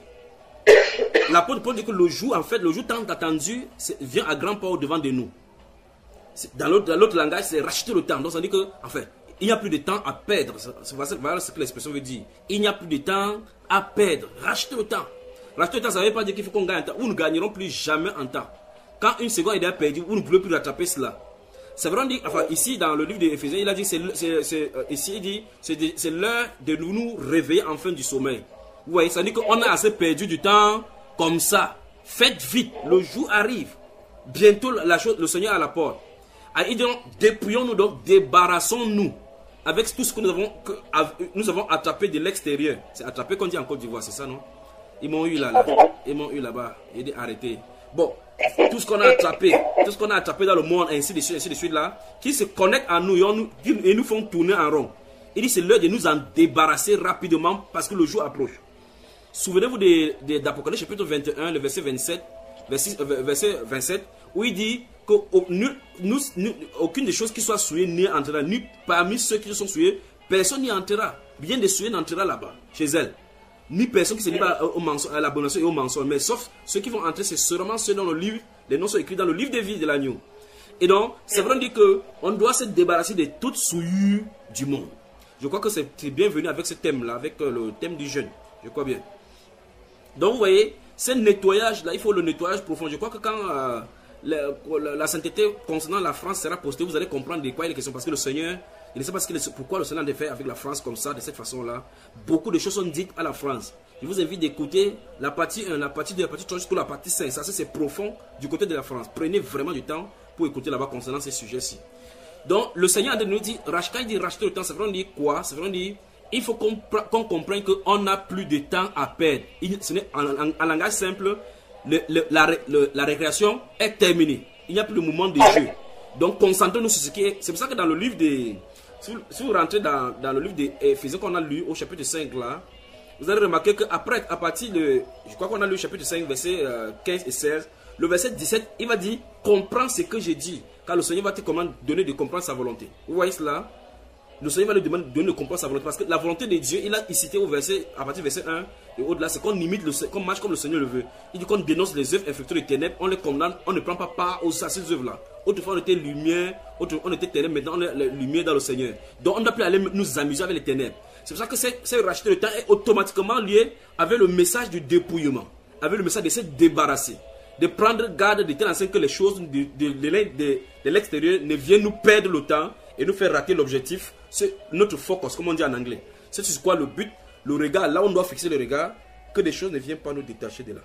L'apôtre Paul dit que le jour, en fait, le jour tant attendu c'est- vient à grands pas au devant de nous. C'est- Dans l'autre dans l'autre langage, c'est racheter le temps. Donc, ça dit que, en fait, il n'y a plus de temps à perdre. C'est c'est- voilà ce que l'expression veut dire. Il n'y a plus de temps à perdre. Racheter le temps. Racheter le temps, ça ne veut pas dire qu'il faut qu'on gagne en temps. Nous ne gagnerons plus jamais en temps. Quand une seconde est déjà perdue, vous ne pouvez plus rattraper cela. C'est vrai, on dit, enfin, ici, dans le livre d'Éphésiens, il a dit, c'est, c'est, c'est, euh, ici, il dit, c'est, de- c'est l'heure de nous, nous réveiller enfin du sommeil. Vous voyez, ça dit qu'on a assez perdu du temps comme ça. Faites vite, le jour arrive. Bientôt, la chose, le Seigneur est à la porte. Alors, il dit, donc, dépouillons-nous donc, débarrassons-nous avec tout ce que nous avons, que, av- nous avons attrapé de l'extérieur. C'est attrapé qu'on dit en Côte d'Ivoire, c'est ça, non? Ils m'ont eu là, là. Ils m'ont eu là-bas. Il dit, arrêtez. Bon, tout ce qu'on a attrapé, tout ce qu'on a attrapé dans le monde, ainsi de suite, ainsi de suite là, qui se connectent à nous et, on nous et nous font tourner en rond. Il dit, c'est l'heure de nous en débarrasser rapidement parce que le jour approche. Souvenez-vous de- de- d'Apocalypse chapitre vingt et un, le verset vingt-sept, verset, euh, verset vingt-sept, où il dit que au- nul- nous- nous- aucune des choses qui soient souillées n'y entrera, ni parmi ceux qui sont souillés, personne n'y entrera. Bien des souillés n'entrera là-bas, chez elle. Ni personne qui se livre au mensonge, à l'abomination et au mensonge, mais sauf ceux qui vont entrer, c'est seulement ceux dont le livre, les noms sont écrits dans le livre de vie de l'agneau. Et donc, c'est vrai dit que on doit se débarrasser de toute souillure du monde. Je crois que c'est bienvenu avec ce thème-là, avec euh, le thème du jeûne. Je crois bien. Donc, vous voyez, ce nettoyage-là, il faut le nettoyage profond. Je crois que quand euh, la, la- la sainteté concernant la France sera postée, vous allez comprendre de quoi il est question. Parce que le Seigneur, il ne sait pas ce qu'il est- pourquoi le Seigneur a fait avec la France comme ça, de cette façon-là. Beaucoup de choses sont dites à la France. Je vous invite d'écouter la partie un, la partie deux, la partie trois jusqu'à la partie cinq. Ça, c'est profond du côté de la France. Prenez vraiment du temps pour écouter là-bas concernant ces sujets-ci. Donc, le Seigneur nous dit, rach- quand il dit racheter le temps, c'est vraiment dire quoi? C'est vraiment dire, il faut qu'on pr- qu'on comprenne qu'on n'a plus de temps à perdre. Il- ce n'est- en, en- en langage simple, le- le- la, ré- le- la récréation est terminée. Il n'y a plus de moment de jeu. Donc, concentrons-nous sur ce qui est. C'est pour ça que dans le livre de. Si vous, si vous rentrez dans, dans le livre d'Éphésiens qu'on a lu au chapitre cinq là, vous allez remarquer qu'après, à partir de. Je crois qu'on a lu le chapitre cinq, versets euh, quinze et seize. Le verset dix-sept, il va dire comprends ce que j'ai dit. Car le Seigneur va te commander, donner de comprendre sa volonté. Vous voyez cela? Le Seigneur va lui demander de donner de comprendre sa volonté. Parce que la volonté de Dieu, il a cité au verset, à partir du verset un et au-delà, c'est qu'on imite, le, qu'on marche comme le Seigneur le veut. Il dit qu'on dénonce les œuvres infructueuses des ténèbres, on les condamne, on ne prend pas part aux, à ces œuvres-là. Autrefois, on était lumière, autrefois, on était ténèbres, maintenant on est la lumière dans le Seigneur. Donc, on ne doit plus aller nous amuser avec les ténèbres. C'est pour ça que c'est, c'est racheter le temps est automatiquement lié avec le message du dépouillement, avec le message de se débarrasser, de prendre garde de telle enseigne que les choses de, de, de, de, de l'extérieur ne viennent nous perdre le temps et nous faire rater l'objectif. C'est notre focus, comme on dit en anglais. C'est sur quoi le but, le regard, là où on doit fixer le regard, que des choses ne viennent pas nous détacher de là.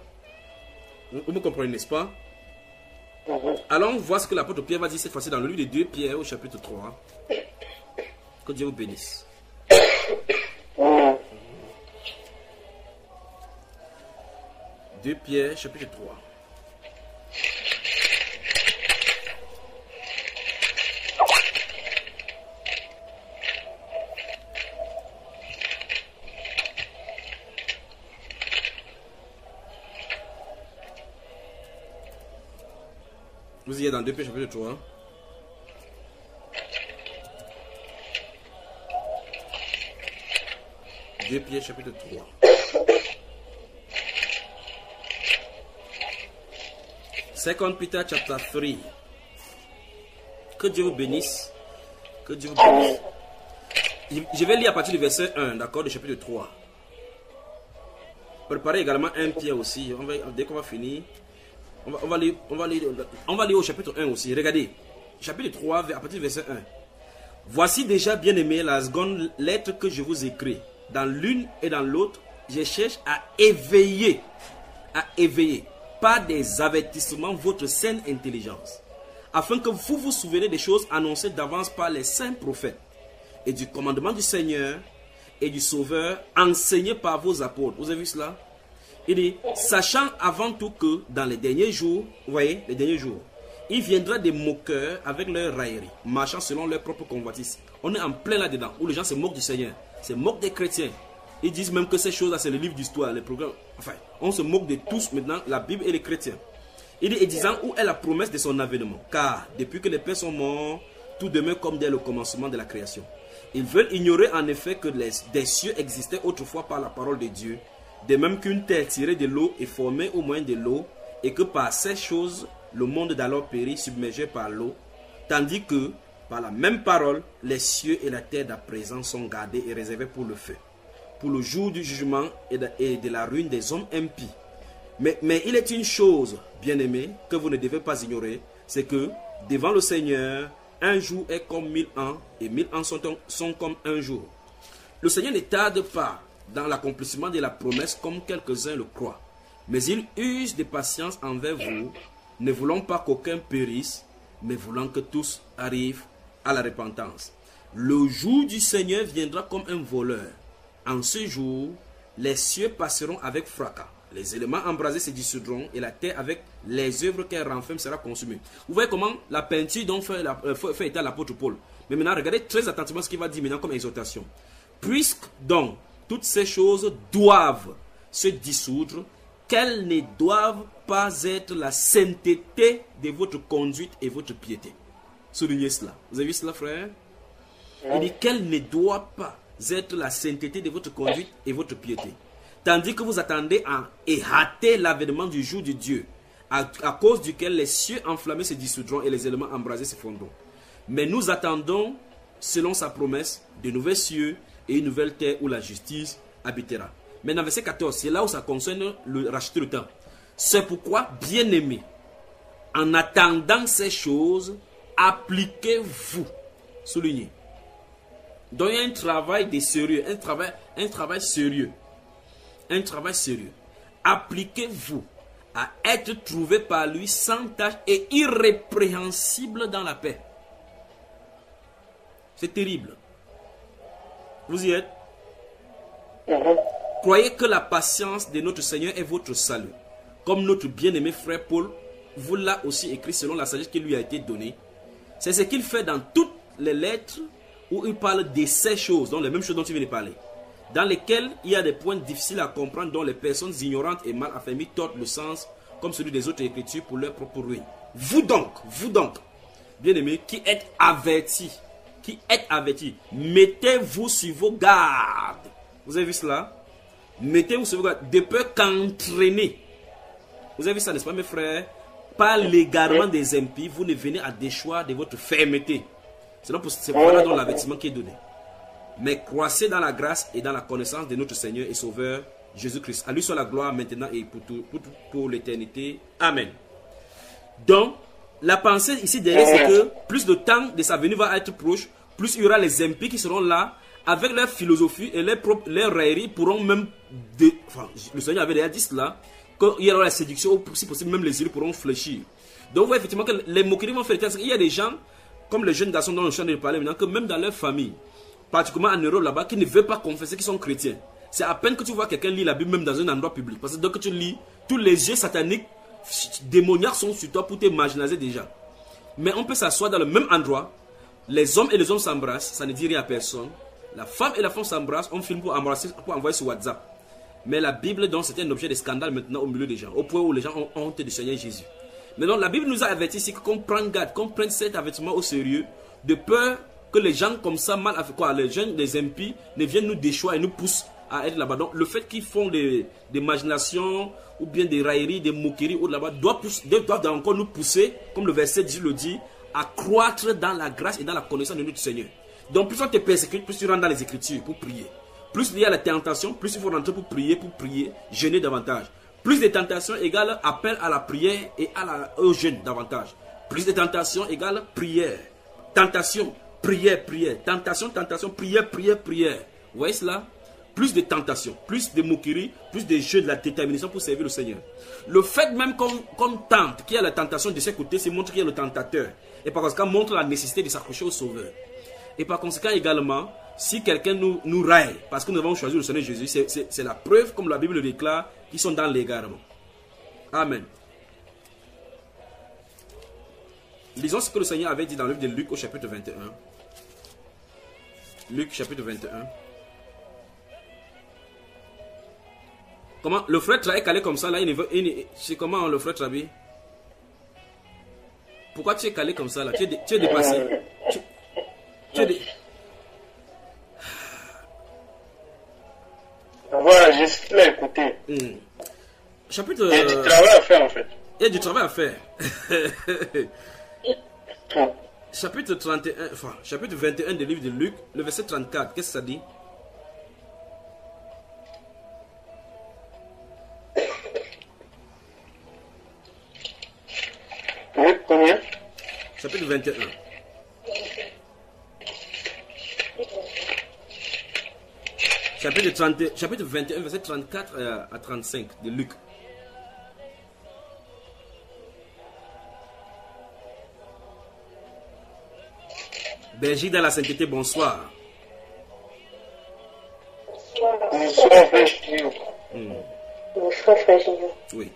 Vous, vous me comprenez, n'est-ce pas? Allons voir ce que l'apôtre Pierre va dire cette fois-ci dans le livre de deux Pierre au chapitre trois. Que Dieu vous bénisse. deux Pierre chapitre trois. Vous y êtes dans deux Pierre chapitre trois. deux Pierre chapitre trois. Second Peter chapter three. Que Dieu vous bénisse. Que Dieu vous bénisse. Je- Je vais lire à partir du verset un, d'accord, du chapitre trois. Préparez également un Pierre aussi. On va, dès qu'on va finir, on va, on, va lire, on, va lire, on va lire au chapitre un aussi. Regardez, chapitre trois, à partir du verset un. Voici déjà, bien aimé, la seconde lettre que je vous écris. Dans l'une et dans l'autre, je cherche à éveiller, à éveiller, par des avertissements, votre saine intelligence, afin que vous vous souveniez des choses annoncées d'avance par les saints prophètes, et du commandement du Seigneur et du Sauveur, enseigné par vos apôtres. Vous avez vu cela? Il dit, sachant avant tout que dans les derniers jours, vous voyez, les derniers jours, il viendra des moqueurs avec leur raillerie, marchant selon leur propre convoitise. On est en plein là-dedans, où les gens se moquent du Seigneur, se moquent des chrétiens. Ils disent même que ces choses-là, c'est le livre d'histoire, les programmes. Enfin, on se moque de tous maintenant, la Bible et les chrétiens. Il dit, et disant, où est la promesse de son avènement? Car depuis que les pères sont morts, tout demeure comme dès le commencement de la création. Ils veulent ignorer en effet que les, des cieux existaient autrefois par la parole de Dieu, de même qu'une terre tirée de l'eau est formée au moyen de l'eau, et que par ces choses, le monde d'alors périt, submergé par l'eau, tandis que, par la même parole, les cieux et la terre d'à présent sont gardés et réservés pour le feu, pour le jour du jugement et de, et de la ruine des hommes impies. Mais, mais il est une chose, bien-aimés, que vous ne devez pas ignorer, c'est que, devant le Seigneur, un jour est comme mille ans, et mille ans sont, sont comme un jour. Le Seigneur ne tarde pas dans l'accomplissement de la promesse comme quelques-uns le croient, mais il use de patience envers vous, ne voulant pas qu'aucun périsse, mais voulant que tous arrivent à la repentance. Le jour du Seigneur viendra comme un voleur. En ce jour, les cieux passeront avec fracas, les éléments embrasés se dissoudront, et la terre avec les œuvres qu'elle renferme sera consumée. Vous voyez comment la peinture dont fait, la, euh, fait état l'apôtre Paul. Mais maintenant, regardez très attentivement ce qu'il va dire maintenant comme exhortation. Puisque donc toutes ces choses doivent se dissoudre, qu'elles ne doivent pas être la sainteté de votre conduite et votre piété. Soulignez cela. Vous avez vu cela, frère? Il dit qu'elle ne doit pas être la sainteté de votre conduite et votre piété. Tandis que vous attendez à et hâter l'avènement du jour de Dieu, à, à cause duquel les cieux enflammés se dissoudront et les éléments embrasés se fondront. Mais nous attendons, selon sa promesse, de nouveaux cieux et une nouvelle terre où la justice habitera. Maintenant, verset quatorze, c'est là où ça concerne le racheter le temps. C'est pourquoi, bien-aimés, en attendant ces choses, appliquez-vous. Soulignez. Donc, il y a un travail de sérieux, un travail, un travail sérieux. Un travail sérieux. Appliquez-vous à être trouvé par lui sans tache et irrépréhensible dans la paix. C'est terrible. Vous y êtes? Mhm. Croyez que la patience de notre Seigneur est votre salut. Comme notre bien-aimé frère Paul vous l'a aussi écrit selon la sagesse qui lui a été donnée. C'est ce qu'il fait dans toutes les lettres où il parle de ces choses, donc les mêmes choses dont il vient de parler, dans lesquelles il y a des points difficiles à comprendre dont les personnes ignorantes et mal affermies tordent le sens comme celui des autres écritures pour leur propre ruine. Vous donc, vous donc, bien-aimés, qui êtes avertis, qui êtes avertis, mettez-vous sur vos gardes. Vous avez vu cela? Mettez-vous sur vos gardes, de peur qu'entraîner. Vous avez vu ça, n'est-ce pas, mes frères? Par l'égarement des impies, vous ne venez à déchoir de votre fermeté. C'est voilà donc l'avertissement qui est donné. Mais croissez dans la grâce et dans la connaissance de notre Seigneur et Sauveur Jésus-Christ. À lui soit la gloire maintenant et pour, tout, pour, pour l'éternité. Amen. Donc, la pensée ici derrière, c'est que plus le temps de sa venue va être proche, plus il y aura les impies qui seront là, avec leur philosophie et leur, propre, leur raillerie, pourront même... De, enfin, le Seigneur avait déjà dit cela, qu'il y aura la séduction, ou si possible, même les yeux pourront fléchir. Donc, vous voyez effectivement que les moqueries vont faire. Il y a des gens, comme les jeunes garçons dont je suis en train de parler maintenant, que même dans leur famille, particulièrement en Europe là-bas, qui ne veulent pas confesser qu'ils sont chrétiens. C'est à peine que tu vois quelqu'un lire la Bible même dans un endroit public. Parce que dès que tu lis, tous les yeux sataniques, démoniaques sont sur toi pour te marginaliser déjà. Mais on peut s'asseoir dans le même endroit, les hommes et les hommes s'embrassent, ça ne dit rien à personne. La femme et la femme s'embrassent, on filme pour embrasser, pour envoyer sur WhatsApp. Mais la Bible, donc, c'est un objet de scandale maintenant au milieu des gens, au point où les gens ont honte du Seigneur Jésus. Mais donc, la Bible nous a avertis ici qu'on prenne garde, qu'on prenne cet avertissement au sérieux, de peur que les gens comme ça, mal quoi, les jeunes, les impies, ne viennent nous déchoir et nous poussent à être là-bas. Donc, le fait qu'ils font des, des imaginations ou bien des railleries, des moqueries ou là-bas, doivent, doivent encore nous pousser, comme le verset dix le dit, à croître dans la grâce et dans la connaissance de notre Seigneur. Donc, plus on te persécute, plus tu rentres dans les Écritures pour prier. Plus il y a la tentation, plus il faut rentrer pour prier, pour prier, jeûner davantage. Plus de tentations égale appel à la prière et à la, au jeûne davantage. Plus de tentations égale prière. Tentation, prière, prière. Tentation, tentation, prière, prière, prière. Vous voyez cela? Plus de tentations, plus de moqueries, plus de jeux de la détermination pour servir le Seigneur. Le fait même qu'on qu'on tente, qu'il y a la tentation de ses côtés, c'est montre qu'il y a le tentateur. Et par conséquent, montre la nécessité de s'accrocher au Sauveur. Et par conséquent également, si quelqu'un nous, nous raille, parce que nous avons choisi le Seigneur Jésus, c'est la preuve, comme la Bible le déclare, qu'ils sont dans l'égarement. Amen. Lisons ce que le Seigneur avait dit dans le livre de Luc au chapitre vingt et un. Luc chapitre vingt et un. Comment le frère Trabi est calé comme ça là, il veut, il, c'est comment le frère Trabi? Pourquoi tu es calé comme ça là? Tu es, tu es dépassé. Tu, Tu es des... Voilà, je suis là à écouter. Hmm. Chapitre... Il y a du travail à faire en fait. Il y a du travail à faire. Chapitre trente et un, enfin, chapitre vingt et un du livre de Luc, le verset trente-quatre, qu'est-ce que ça dit? Luc combien? Chapitre vingt et un. Chapitre, trente, chapitre vingt et un, verset trente-quatre à trente-cinq de Luc. Berger dans la sainteté, bonsoir. Bonsoir, frère Chignon. Bonsoir, frère Chignon. Oui.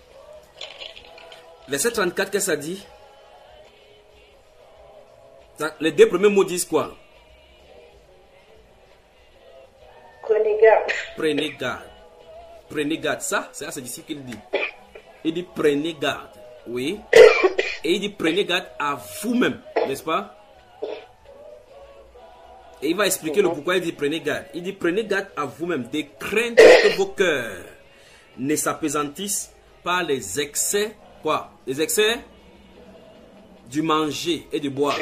Verset trente-quatre, qu'est-ce que ça dit? Les deux premiers mots disent quoi? Prenez garde. Prenez garde. Prenez garde. Ça, c'est à ce disciple qu'il dit. Il dit prenez garde. Oui. Et il dit prenez garde à vous-même. N'est-ce pas? Et il va expliquer le pourquoi il dit prenez garde. Il dit prenez garde à vous-même, de craindre que vos cœurs ne s'appesantissent par les excès, quoi? Les excès du manger et du boire.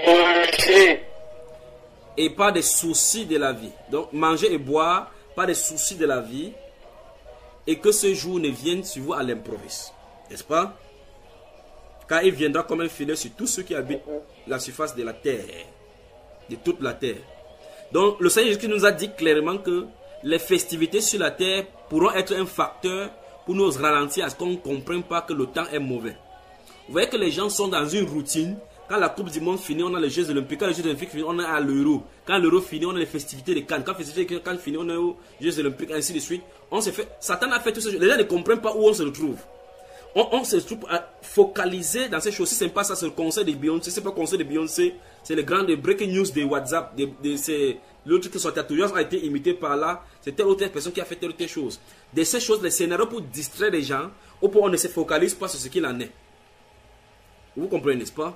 Et pas des soucis de la vie. Donc manger et boire, pas des soucis de la vie. Et que ce jour ne vienne sur vous à l'improviste. N'est-ce pas? Car il viendra comme un filet sur tous ceux qui habitent la surface de la terre. De toute la terre. Donc le Seigneur Jésus nous a dit clairement que les festivités sur la terre pourront être un facteur pour nous ralentir à ce qu'on ne comprenne pas que le temps est mauvais. Vous voyez que les gens sont dans une routine. Quand la Coupe du Monde finit, on a les Jeux Olympiques. Quand les Jeux Olympiques finissent, on est à l'Euro. Quand l'Euro finit, on a les festivités de Cannes. Quand les festivités de Cannes finissent, on est aux Jeux Olympiques, ainsi de suite. On se fait... Satan a fait tout ça. Les gens ne comprennent pas où on se retrouve. On, on se trouve à focaliser dans ces choses. Si ce n'est pas ça, c'est le conseil de Beyoncé. C'est pas le conseil de Beyoncé. C'est le grand breaking news de WhatsApp. De, de, de, l'autre qui sont tatoueurs a été imité par là. C'est telle autre personne qui a fait telle autre chose. De ces choses, les scénarios pour distraire les gens, ou pour on ne se focalise pas sur ce qu'il en est. Vous comprenez, n'est-ce pas?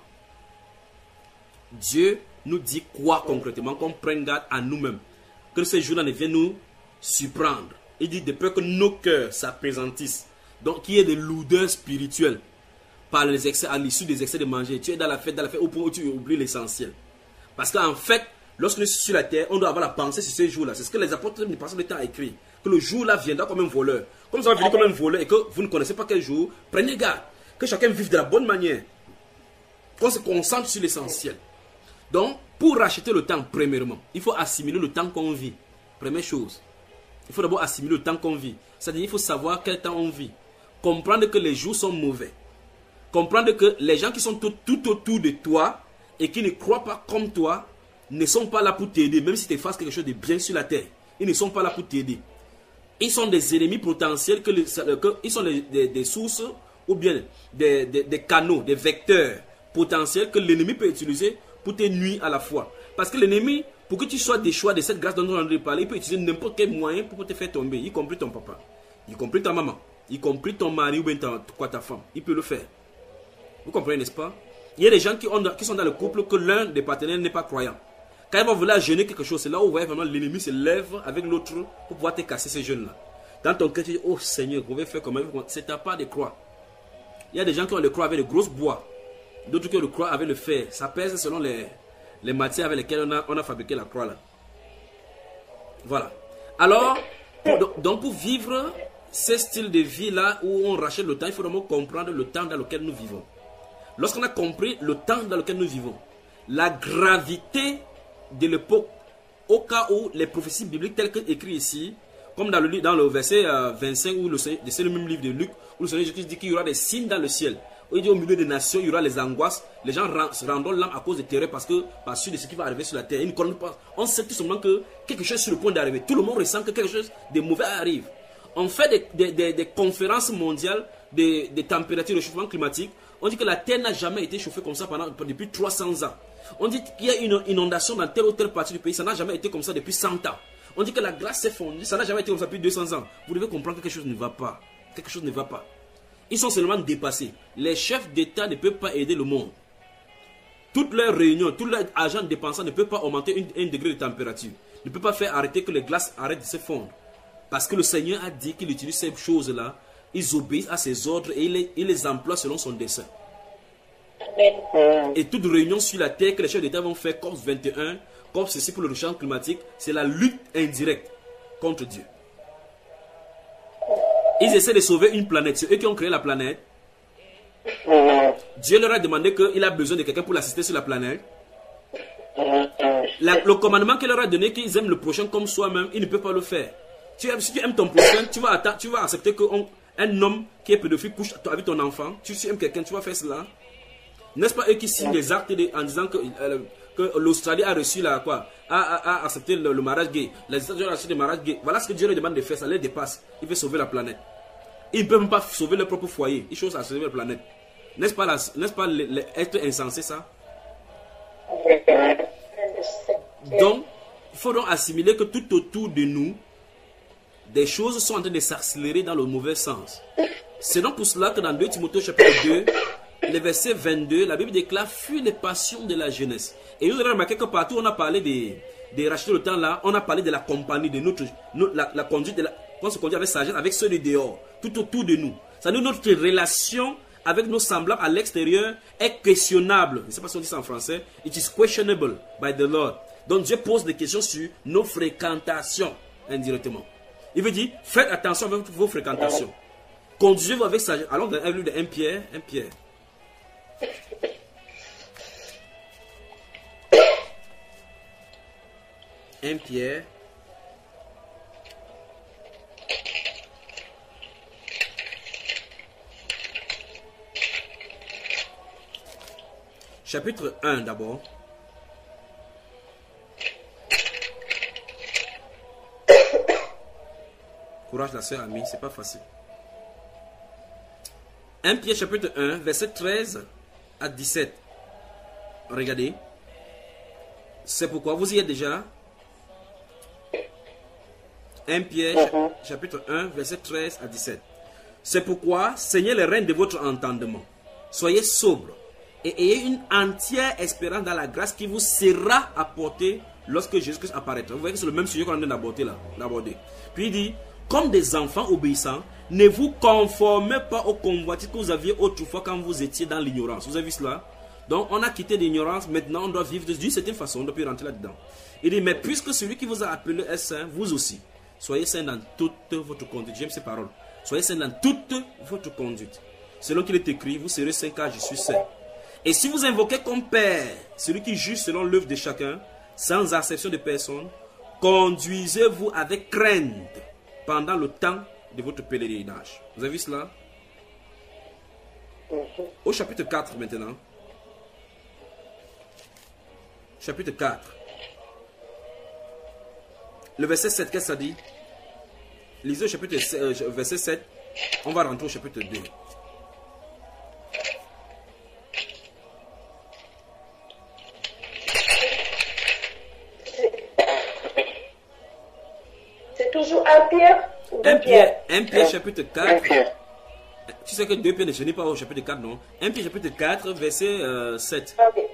Dieu nous dit quoi concrètement? Qu'on prenne garde à nous-mêmes. Que ce jour-là ne vienne nous surprendre. Il dit de peur que nos cœurs s'appesantissent. Donc, qu'il y ait des lourdeurs spirituelles par les excès, à l'issue des excès de manger. Tu es dans la fête, dans la fête, au point où tu oublies l'essentiel. Parce qu'en fait, lorsque nous sommes sur la terre, on doit avoir la pensée sur ce jour-là. C'est ce que les apôtres du passé de temps ont écrit. Que le jour-là viendra comme un voleur. Comme ça va venir comme un voleur et que vous ne connaissez pas quel jour, prenez garde. Que chacun vive de la bonne manière. Qu'on se concentre sur l'essentiel. Donc, pour racheter le temps, premièrement, il faut assimiler le temps qu'on vit. Première chose. Il faut d'abord assimiler le temps qu'on vit. C'est-à-dire, il faut savoir quel temps on vit. Comprendre que les jours sont mauvais. Comprendre que les gens qui sont tout, tout autour de toi et qui ne croient pas comme toi ne sont pas là pour t'aider. Même si tu fasses quelque chose de bien sur la terre, ils ne sont pas là pour t'aider. Ils sont des ennemis potentiels, que, les, que ils sont des, des, des sources ou bien des, des, des canaux, des vecteurs potentiels que l'ennemi peut utiliser pour te nuire à la fois. Parce que l'ennemi, pour que tu sois des choix de cette grâce dont on a parlé, il peut utiliser n'importe quel moyen pour te faire tomber, y compris ton papa, y compris ta maman, y compris ton mari ou bien ta, quoi, ta femme. Il peut le faire. Vous comprenez, n'est-ce pas? Il y a des gens qui, ont, qui sont dans le couple que l'un des partenaires n'est pas croyant. Quand ils vont vouloir jeûner quelque chose, c'est là où vous voyez vraiment l'ennemi se lève avec l'autre pour pouvoir te casser ces jeûnes-là. Dans ton cœur, tu dis, oh Seigneur, vous pouvez faire comment? C'est ta part de croix. Il y a des gens qui ont le croix avec de grosses bois. D'autres qui ont le croix avec le fer. Ça pèse selon les, les matières avec lesquelles on a, on a fabriqué la croix là. Voilà. Alors, pour, donc pour vivre ce style de vie là où on rachète le temps, il faut vraiment comprendre le temps dans lequel nous vivons. Lorsqu'on a compris le temps dans lequel nous vivons, la gravité de l'époque, au cas où les prophéties bibliques telles qu'écrites ici, comme dans le, dans le verset euh, vingt-cinq, où c'est le même livre de Luc, où le Seigneur Jésus dit qu'il y aura des signes dans le ciel. Où il dit au milieu des nations, il y aura les angoisses. Les gens se rendront l'âme à cause de terreur parce que, par suite de ce qui va arriver sur la terre. Ils ne connaissent pas. On sait tout simplement que quelque chose est sur le point d'arriver. Tout le monde ressent que quelque chose de mauvais arrive. On fait des, des, des, des conférences mondiales des, des températures, de réchauffement climatique. On dit que la terre n'a jamais été chauffée comme ça pendant, depuis trois cents ans. On dit qu'il y a une inondation dans telle ou telle partie du pays. Ça n'a jamais été comme ça depuis cent ans. On dit que la glace s'est fondue. Ça n'a jamais été comme ça depuis deux cents ans. Vous devez comprendre que quelque chose ne va pas. Quelque chose ne va pas. Ils sont seulement dépassés. Les chefs d'État ne peuvent pas aider le monde. toutes leurs réunions, tous leurs agents dépensants ne peuvent pas augmenter un, un degré de température. Ne peut pas faire arrêter que les glaces arrêtent de se fondre. Parce que le Seigneur a dit qu'il utilise ces choses-là, ils obéissent à ses ordres et il les, il les emploie selon son dessein. Amen. Et toute réunion sur la terre que les chefs d'État vont faire, COP vingt et un, COP ceci pour le réchauffement climatique, c'est la lutte indirecte contre Dieu. Ils essaient de sauver une planète, c'est eux qui ont créé la planète. Dieu leur a demandé qu'il a besoin de quelqu'un pour l'assister sur la planète. La, le commandement qu'il leur a donné, qu'ils aiment le prochain comme soi-même, ils ne peuvent pas le faire. Tu, si tu aimes ton prochain, tu vas, attendre, tu vas accepter qu'un homme qui est pédophile couche avec ton enfant. Tu, si tu aimes quelqu'un, tu vas faire cela. N'est-ce pas eux qui signent les actes de, en disant que, euh, que l'Australie a reçu la quoi, a, a, a accepté le, le mariage gay. Les États-Unis ont accepté le mariage gay. Voilà ce que Dieu leur demande de faire, ça les dépasse. Il veut sauver la planète. Ils ne peuvent même pas sauver leur propre foyer. Ils cherchent à sauver la planète. N'est-ce pas, n'est-ce pas le, le, être insensé ça? Donc, il faut donc assimiler que tout autour de nous, des choses sont en train de s'accélérer dans le mauvais sens. C'est donc pour cela que dans deux Timothée chapitre deux, le verset vingt-deux, la Bible déclare « Fuis les passions de la jeunesse ». Et vous avez remarqué que partout on a parlé des, des racheter le temps là, on a parlé de la compagnie, de notre, notre la, la conduite, de la, on se conduit avec sagesse, avec ceux de dehors, tout autour de nous. C'est-à-dire notre relation avec nos semblables à l'extérieur est questionnable. Je ne sais pas si on dit ça en français. It is questionable by the Lord. Donc Dieu pose des questions sur nos fréquentations indirectement. Il veut dire, faites attention avec vos fréquentations. Conduisez-vous avec sagesse. Allons dans un livre de un Pierre. un Pierre. un Pierre. Chapitre un d'abord. Courage la sœur amie, c'est pas facile. un Pierre chapitre un, verset treize à dix-sept. Regardez. C'est pourquoi vous y êtes déjà. un Pierre chapitre un, verset treize à dix-sept. C'est pourquoi, saignez les rênes de votre entendement. Soyez sobres et ayez une entière espérance dans la grâce qui vous sera apportée lorsque Jésus-Christ apparaîtra. Vous voyez que c'est le même sujet qu'on a d'aborder là, d'aborder. Puis il dit, comme des enfants obéissants, ne vous conformez pas aux convoitises que vous aviez autrefois quand vous étiez dans l'ignorance. Vous avez vu cela? Donc on a quitté l'ignorance, maintenant on doit vivre d'une certaine façon, on doit plus rentrer là-dedans. Il dit, mais puisque celui qui vous a appelé est saint, vous aussi, soyez saints dans toute votre conduite. J'aime ces paroles. Soyez saints dans toute votre conduite. Selon qu'il est écrit, vous serez saints car je suis saint. Et si vous invoquez comme Père, celui qui juge selon l'œuvre de chacun, sans acception de personne, conduisez-vous avec crainte pendant le temps de votre pèlerinage. Vous avez vu cela? Au chapitre quatre maintenant. Chapitre quatre. Le verset sept, qu'est-ce que ça dit? Lisez au chapitre euh, verset sept. On va rentrer au chapitre deux. C'est toujours un Pierre ou deux un Pierre? Pierre, un Pierre chapitre Un quatre. Pierre. Tu sais que deux Pierre ne finit pas au chapitre quatre, non? un Pierre chapitre quatre, verset euh, sept. Ok.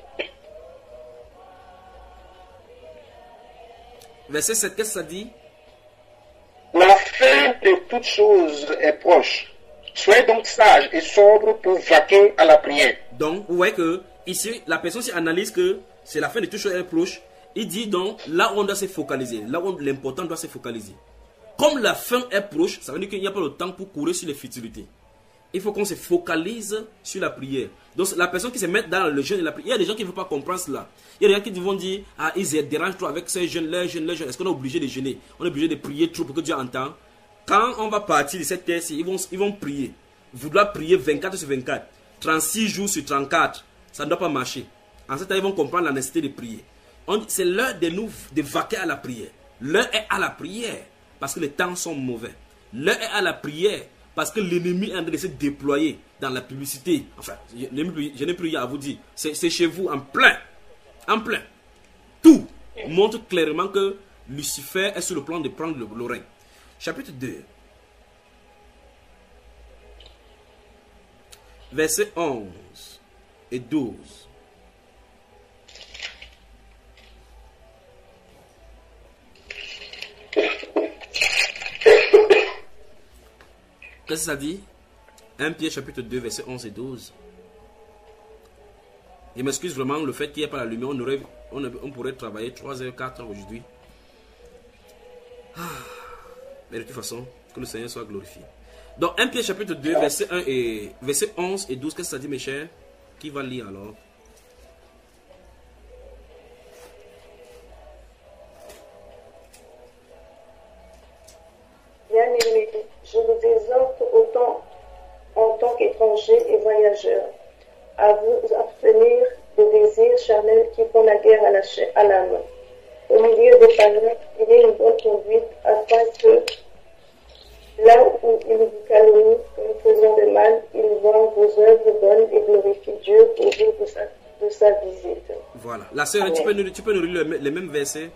Verset sept, qu'est-ce que ça dit? La fin de toutes choses est proche. Soyez donc sages et sobres pour vaquer à la prière. Donc, vous voyez que ici, la personne s'y analyse que c'est la fin de toutes choses est proche. Il dit donc, là où on doit se focaliser, là où l'important doit se focaliser. Comme la fin est proche, ça veut dire qu'il n'y a pas le temps pour courir sur les futilités. Il faut qu'on se focalise sur la prière. Donc la personne qui se met dans le jeûne et la prière, il y a des gens qui ne veulent pas comprendre cela. Il y a des gens qui vont dire, ah, ils se dérangent trop avec ces jeunes, les jeunes, les jeunes. Est-ce qu'on est obligé de jeûner? On est obligé de prier trop pour que Dieu entende. Quand on va partir de cette terre-ci, ils vont, ils vont prier. Vouloir prier vingt-quatre sur vingt-quatre, trente-six jours sur trente-quatre, ça ne doit pas marcher. En ce temps, ils vont comprendre la nécessité de prier. C'est l'heure de nous de vaquer à la prière. L'heure est à la prière parce que les temps sont mauvais. L'heure est à la prière parce que l'ennemi est en train de se déployer dans la publicité. Enfin, je n'ai plus rien à vous dire. C'est chez vous en plein. En plein. Tout montre clairement que Lucifer est sur le plan de prendre le, le règne. Chapitre deux. Versets onze et douze. Qu'est-ce que ça dit? un Pierre chapitre deux, versets onze et douze. Je m'excuse vraiment, le fait qu'il n'y ait pas la lumière, on, aurait, on, on pourrait travailler trois heures, quatre heures aujourd'hui. Ah. Mais de toute façon, que le Seigneur soit glorifié. Donc, un Pierre chapitre deux, verset un et verset onze et douze, qu'est-ce que ça dit, mes chers? Qui va lire alors? Bien-aimés, je vous exhorte autant en tant qu'étrangers et voyageurs à vous abstenir des désirs charnels qui font la guerre à la chair, à l'âme. Au milieu des païens, il y a une bonne conduite afin que là où ils vous calomnient comme faisant de mal, ils voient vos œuvres bonnes et glorifient Dieu au jour de sa, de sa visite. Voilà. La sœur, tu peux, nous, tu peux nous lire les mêmes versets?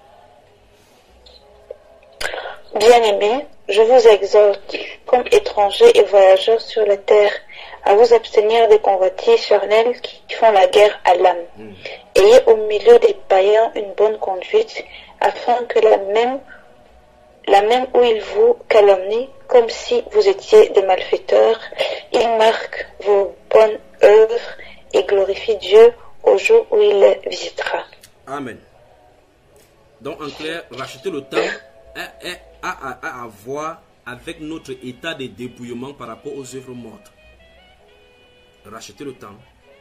Bien-aimés, je vous exhorte, comme étrangers et voyageurs sur la terre, à vous abstenir des convoitises charnelles qui font la guerre à l'âme. Mm. Ayez au milieu des païens une bonne conduite, afin que la même, la même où ils vous calomnient, comme si vous étiez des malfaiteurs, ils marquent vos bonnes œuvres et glorifient Dieu au jour où il les visitera. Amen. Donc en clair, racheter le temps est, est a à, à voir avec notre état de dépouillement par rapport aux œuvres mortes. Racheter le temps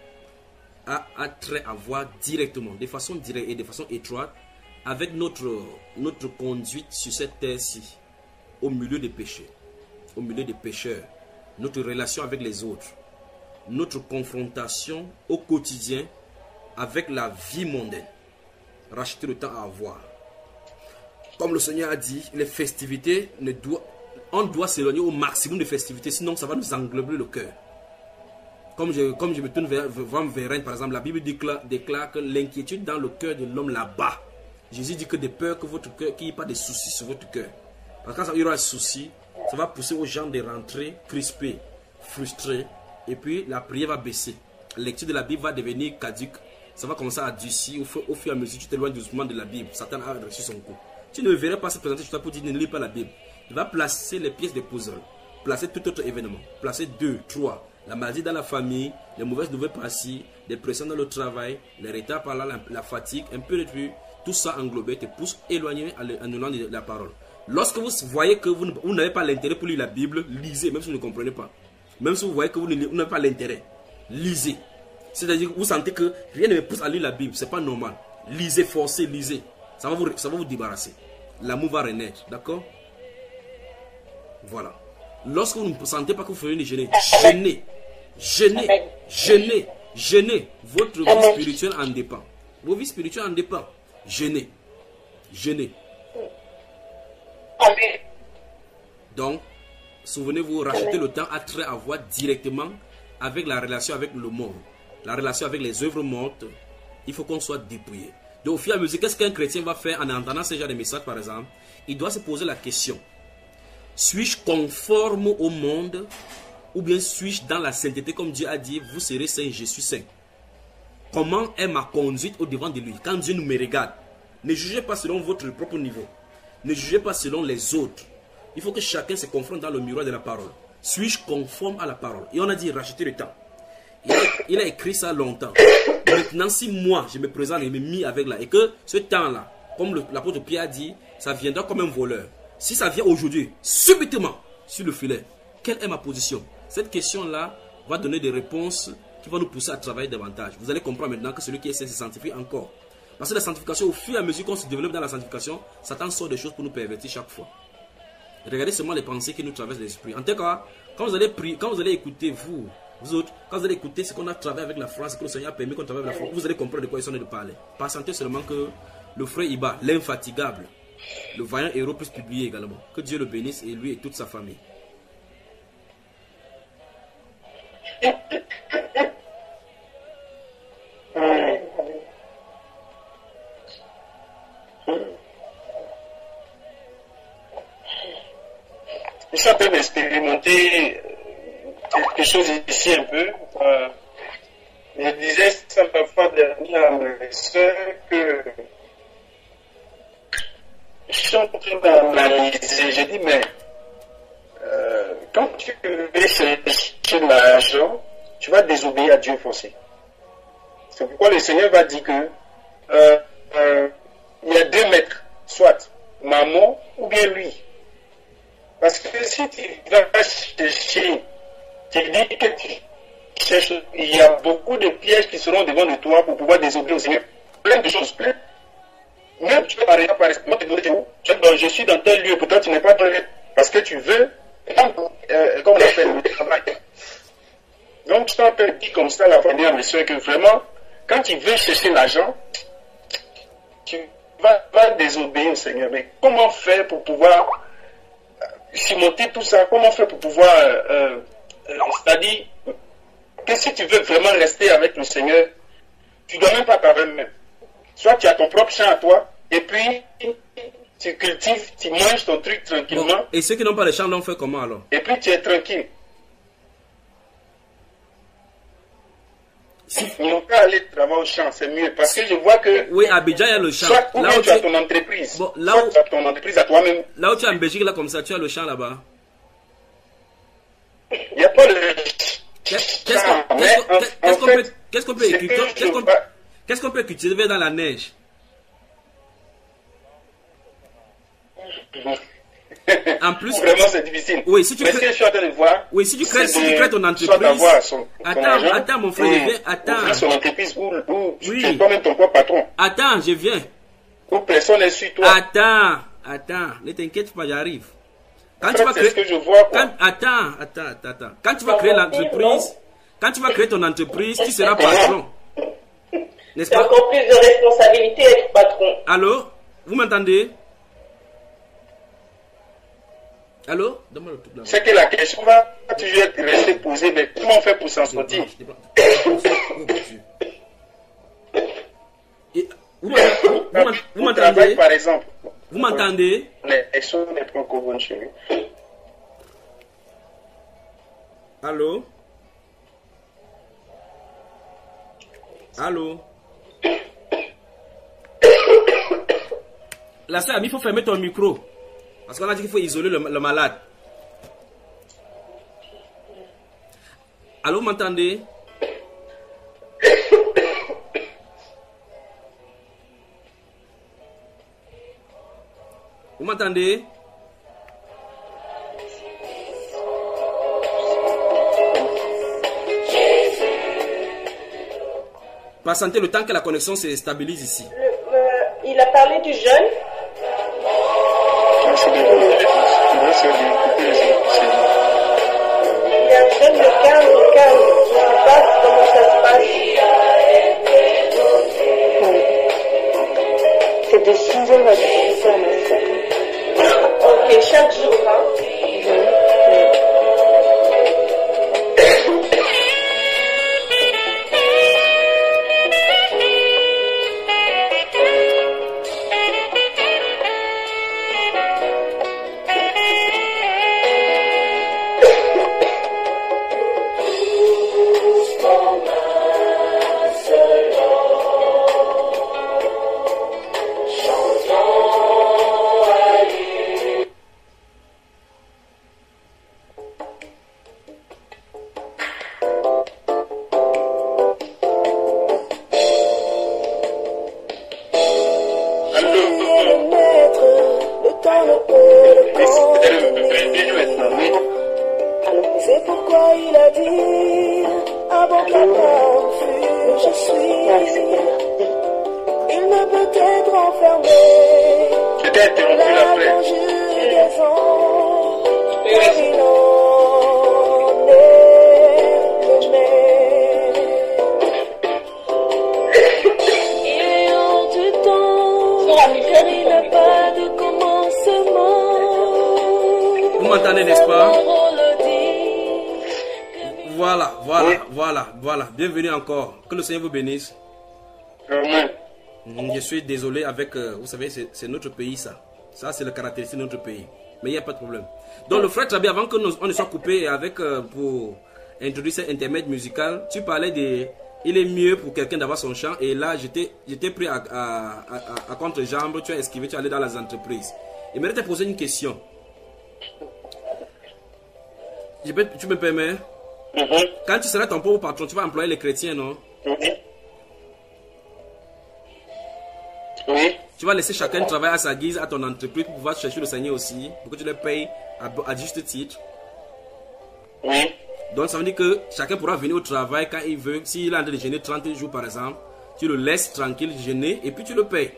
a, a trait à voir directement, de façon directe et de façon étroite, avec notre, notre conduite sur cette terre-ci, au milieu des péchés, au milieu des pécheurs, notre relation avec les autres, notre confrontation au quotidien avec la vie mondaine. Racheter le temps à avoir. Comme le Seigneur a dit, les festivités, ne doit, on doit s'éloigner au maximum de festivités, sinon ça va nous englober le cœur. Comme je, comme je me tourne vers, vers, vers Rennes, par exemple, la Bible déclare, déclare que l'inquiétude dans le cœur de l'homme là-bas. Jésus dit que des peurs que votre cœur, qu'il n'y ait pas de soucis sur votre cœur. Parce que quand il y aura des soucis, ça va pousser aux gens de rentrer crispés, frustrés, et puis la prière va baisser. La lecture de la Bible va devenir caduque, ça va commencer à adoucir au, au fur et à mesure que tu t'éloignes doucement de la Bible. Satan a reçu son coup. Tu ne verrais pas se présenter chez toi pour dire ne lis pas la Bible. Il va placer les pièces de puzzle, placer tout autre événement, placer deux, trois, la maladie dans la famille, les mauvaises nouvelles par-ci, les pressions dans le travail, les retards par là, la, la fatigue, un peu de tout, tout ça englobé te pousse éloigner en éloignant de la parole. Lorsque vous voyez que vous, vous n'avez pas l'intérêt pour lire la Bible, lisez, même si vous ne comprenez pas. Même si vous voyez que vous n'avez pas l'intérêt, lisez. C'est-à-dire que vous sentez que rien ne me pousse à lire la Bible, c'est pas normal. Lisez, forcez, lisez. Ça va vous, ça va vous débarrasser. L'amour va renaître, d'accord? Voilà. Lorsque vous ne sentez pas que vous faites une jeûner, jeûnez, jeûnez, jeûnez, jeûnez. Votre vie spirituelle en dépend. Vos vies spirituelles en dépend. Jeûnez, jeûnez. Donc, souvenez-vous, racheter le temps a trait à voir directement avec la relation avec le monde, la relation avec les œuvres mortes. Il faut qu'on soit dépouillé. Donc, au fur et à mesure, qu'est-ce qu'un chrétien va faire en entendant ce genre de messages, par exemple? Il doit se poser la question: suis-je conforme au monde ou bien suis-je dans la sainteté, comme Dieu a dit, vous serez saint, je suis saint? Comment est ma conduite au devant de lui? Quand Dieu nous me regarde, ne jugez pas selon votre propre niveau. Ne jugez pas selon les autres. Il faut que chacun se confronte dans le miroir de la parole. Suis-je conforme à la parole? Et on a dit racheter le temps. Il a, il a écrit ça longtemps. Maintenant, si moi, je me présente et me mis avec là, et que ce temps-là, comme l'apôtre Pierre a dit, ça viendra comme un voleur. Si ça vient aujourd'hui, subitement, sur le filet, quelle est ma position? Cette question-là va donner des réponses qui vont nous pousser à travailler davantage. Vous allez comprendre maintenant que celui qui essaie de se sanctifier encore. Parce que la sanctification, au fur et à mesure qu'on se développe dans la sanctification, Satan sort des choses pour nous pervertir chaque fois. Regardez seulement les pensées qui nous traversent l'esprit. En tout cas, quand vous allez prier, quand vous allez écouter, vous, vous autres, quand vous allez écouter ce qu'on a travaillé avec la France, que le Seigneur a permis qu'on travaille avec la France, vous allez comprendre de quoi ils sont en train de parler. Patientez seulement que le frère Iba, l'infatigable, le vaillant héros, puisse publier également. Que Dieu le bénisse, et lui et toute sa famille. Je suis en train d'expérimenter quelque chose ici un peu. Euh, je disais ça la fois dernière à mes soeurs que je suis en train d'analyser. J'ai dit, mais euh, quand tu veux chercher l'argent, tu vas désobéir à Dieu forcé. C'est pourquoi le Seigneur va dire que euh, euh, il y a deux maîtres, soit maman ou bien lui. Parce que si tu vas chercher, tu dis que tu cherches, il y a beaucoup de pièges qui seront devant de toi pour pouvoir désobéir au Seigneur. Plein de choses, plein. Même tu peux par exemple, par exemple, tu dis, je suis dans tel lieu, pourtant tu n'es pas dans le lieu. Parce que tu veux, euh, comme on appelle le travail. Donc, je t'appelle dit comme ça la première mission que vraiment, quand tu veux chercher l'argent, tu vas, vas désobéir au Seigneur. Mais comment faire pour pouvoir surmonter tout ça? Comment faire pour pouvoir, euh, euh, c'est-à-dire, que si tu veux vraiment rester avec le Seigneur, tu ne dois même pas parler même. Soit tu as ton propre champ à toi, et puis tu cultives, tu manges ton truc tranquillement. Bon, et ceux qui n'ont pas de champ, l'ont fait comment alors? Et puis tu es tranquille. Si... Ils n'ont qu'à aller travailler au champ, c'est mieux. Parce que je vois que... Oui, à Abidjan, il y a le champ. Soit ou là bien où tu as ton entreprise. Bon, là soit où... tu as ton entreprise à toi-même. Là où tu es en Belgique, là comme ça, tu as le champ là-bas. Il n'y a pas de... Qu'est-ce qu'on qu'est-ce qu'on peut, qu'est-ce qu'on peut écouter, qu'est-ce qu'on qu'est-ce qu'on peut cultiver dans la neige? En plus, vraiment c'est difficile. Oui, si tu crées, je suis en train de voir. Oui, si tu crées, si tu crées ton entreprise. Son, attends, argent, attends, mon frère, je viens. Attends. Son entreprise où, où oui. tu es toi-même ton propre patron. Attends, je viens. Où personne n'est sur toi. Attends, attends, ne t'inquiète pas, j'arrive. Quand en tu vas créer, ce que je vois, quand, attends, attends, attends, attends. Quand tu vas créer l'entreprise, quand tu vas créer ton entreprise, tu seras patron. N'est-ce pas? C'est encore plus de responsabilité être patron. Allô? Vous m'entendez? Allô? C'est que la question va toujours rester posée, mais comment on fait pour s'en sortir? Vous m'entendez? Par exemple. Vous m'entendez? Les choses ne prennent qu'au bon chez lui. Allô? Allô? La sœur, il faut fermer ton micro. Parce qu'on a dit qu'il faut isoler le, le malade. Allô, vous m'entendez? Vous m'entendez? Patientez le temps que la connexion se stabilise ici. Le, euh, il a parlé du jeûne. Il y a un jeûne de quinze au quinze. Je ne sais pas comment ça se passe. C'est de six heures à dix-huit heures, ma soeur. Ok, chaque jour, hein? Bienvenue encore. Que le Seigneur vous bénisse. Amen. Je suis désolé avec... Euh, vous savez, c'est notre pays ça. Ça, c'est le caractéristique de notre pays. Mais il n'y a pas de problème. Donc, le frère Trabi, avant qu'on ne soit coupé avec... Euh, pour introduire cet intermède musical, tu parlais de... Il est mieux pour quelqu'un d'avoir son chant. Et là, j'étais pris à, à, à, à contre-jambe. Tu as esquivé, tu es allé dans les entreprises. Il m'a te poser une question. Je peux, tu me permets? Mhm. Quand tu seras ton propre patron, tu vas employer les chrétiens, non? Mhm. Oui. Tu vas laisser chacun travailler à sa guise, à ton entreprise, pour pouvoir chercher le Seigneur aussi, pour que tu les payes à, à juste titre. Oui. Donc ça veut dire que chacun pourra venir au travail quand il veut. S'il a en train de jeûner trente jours par exemple, tu le laisses tranquille jeûner et puis tu le payes.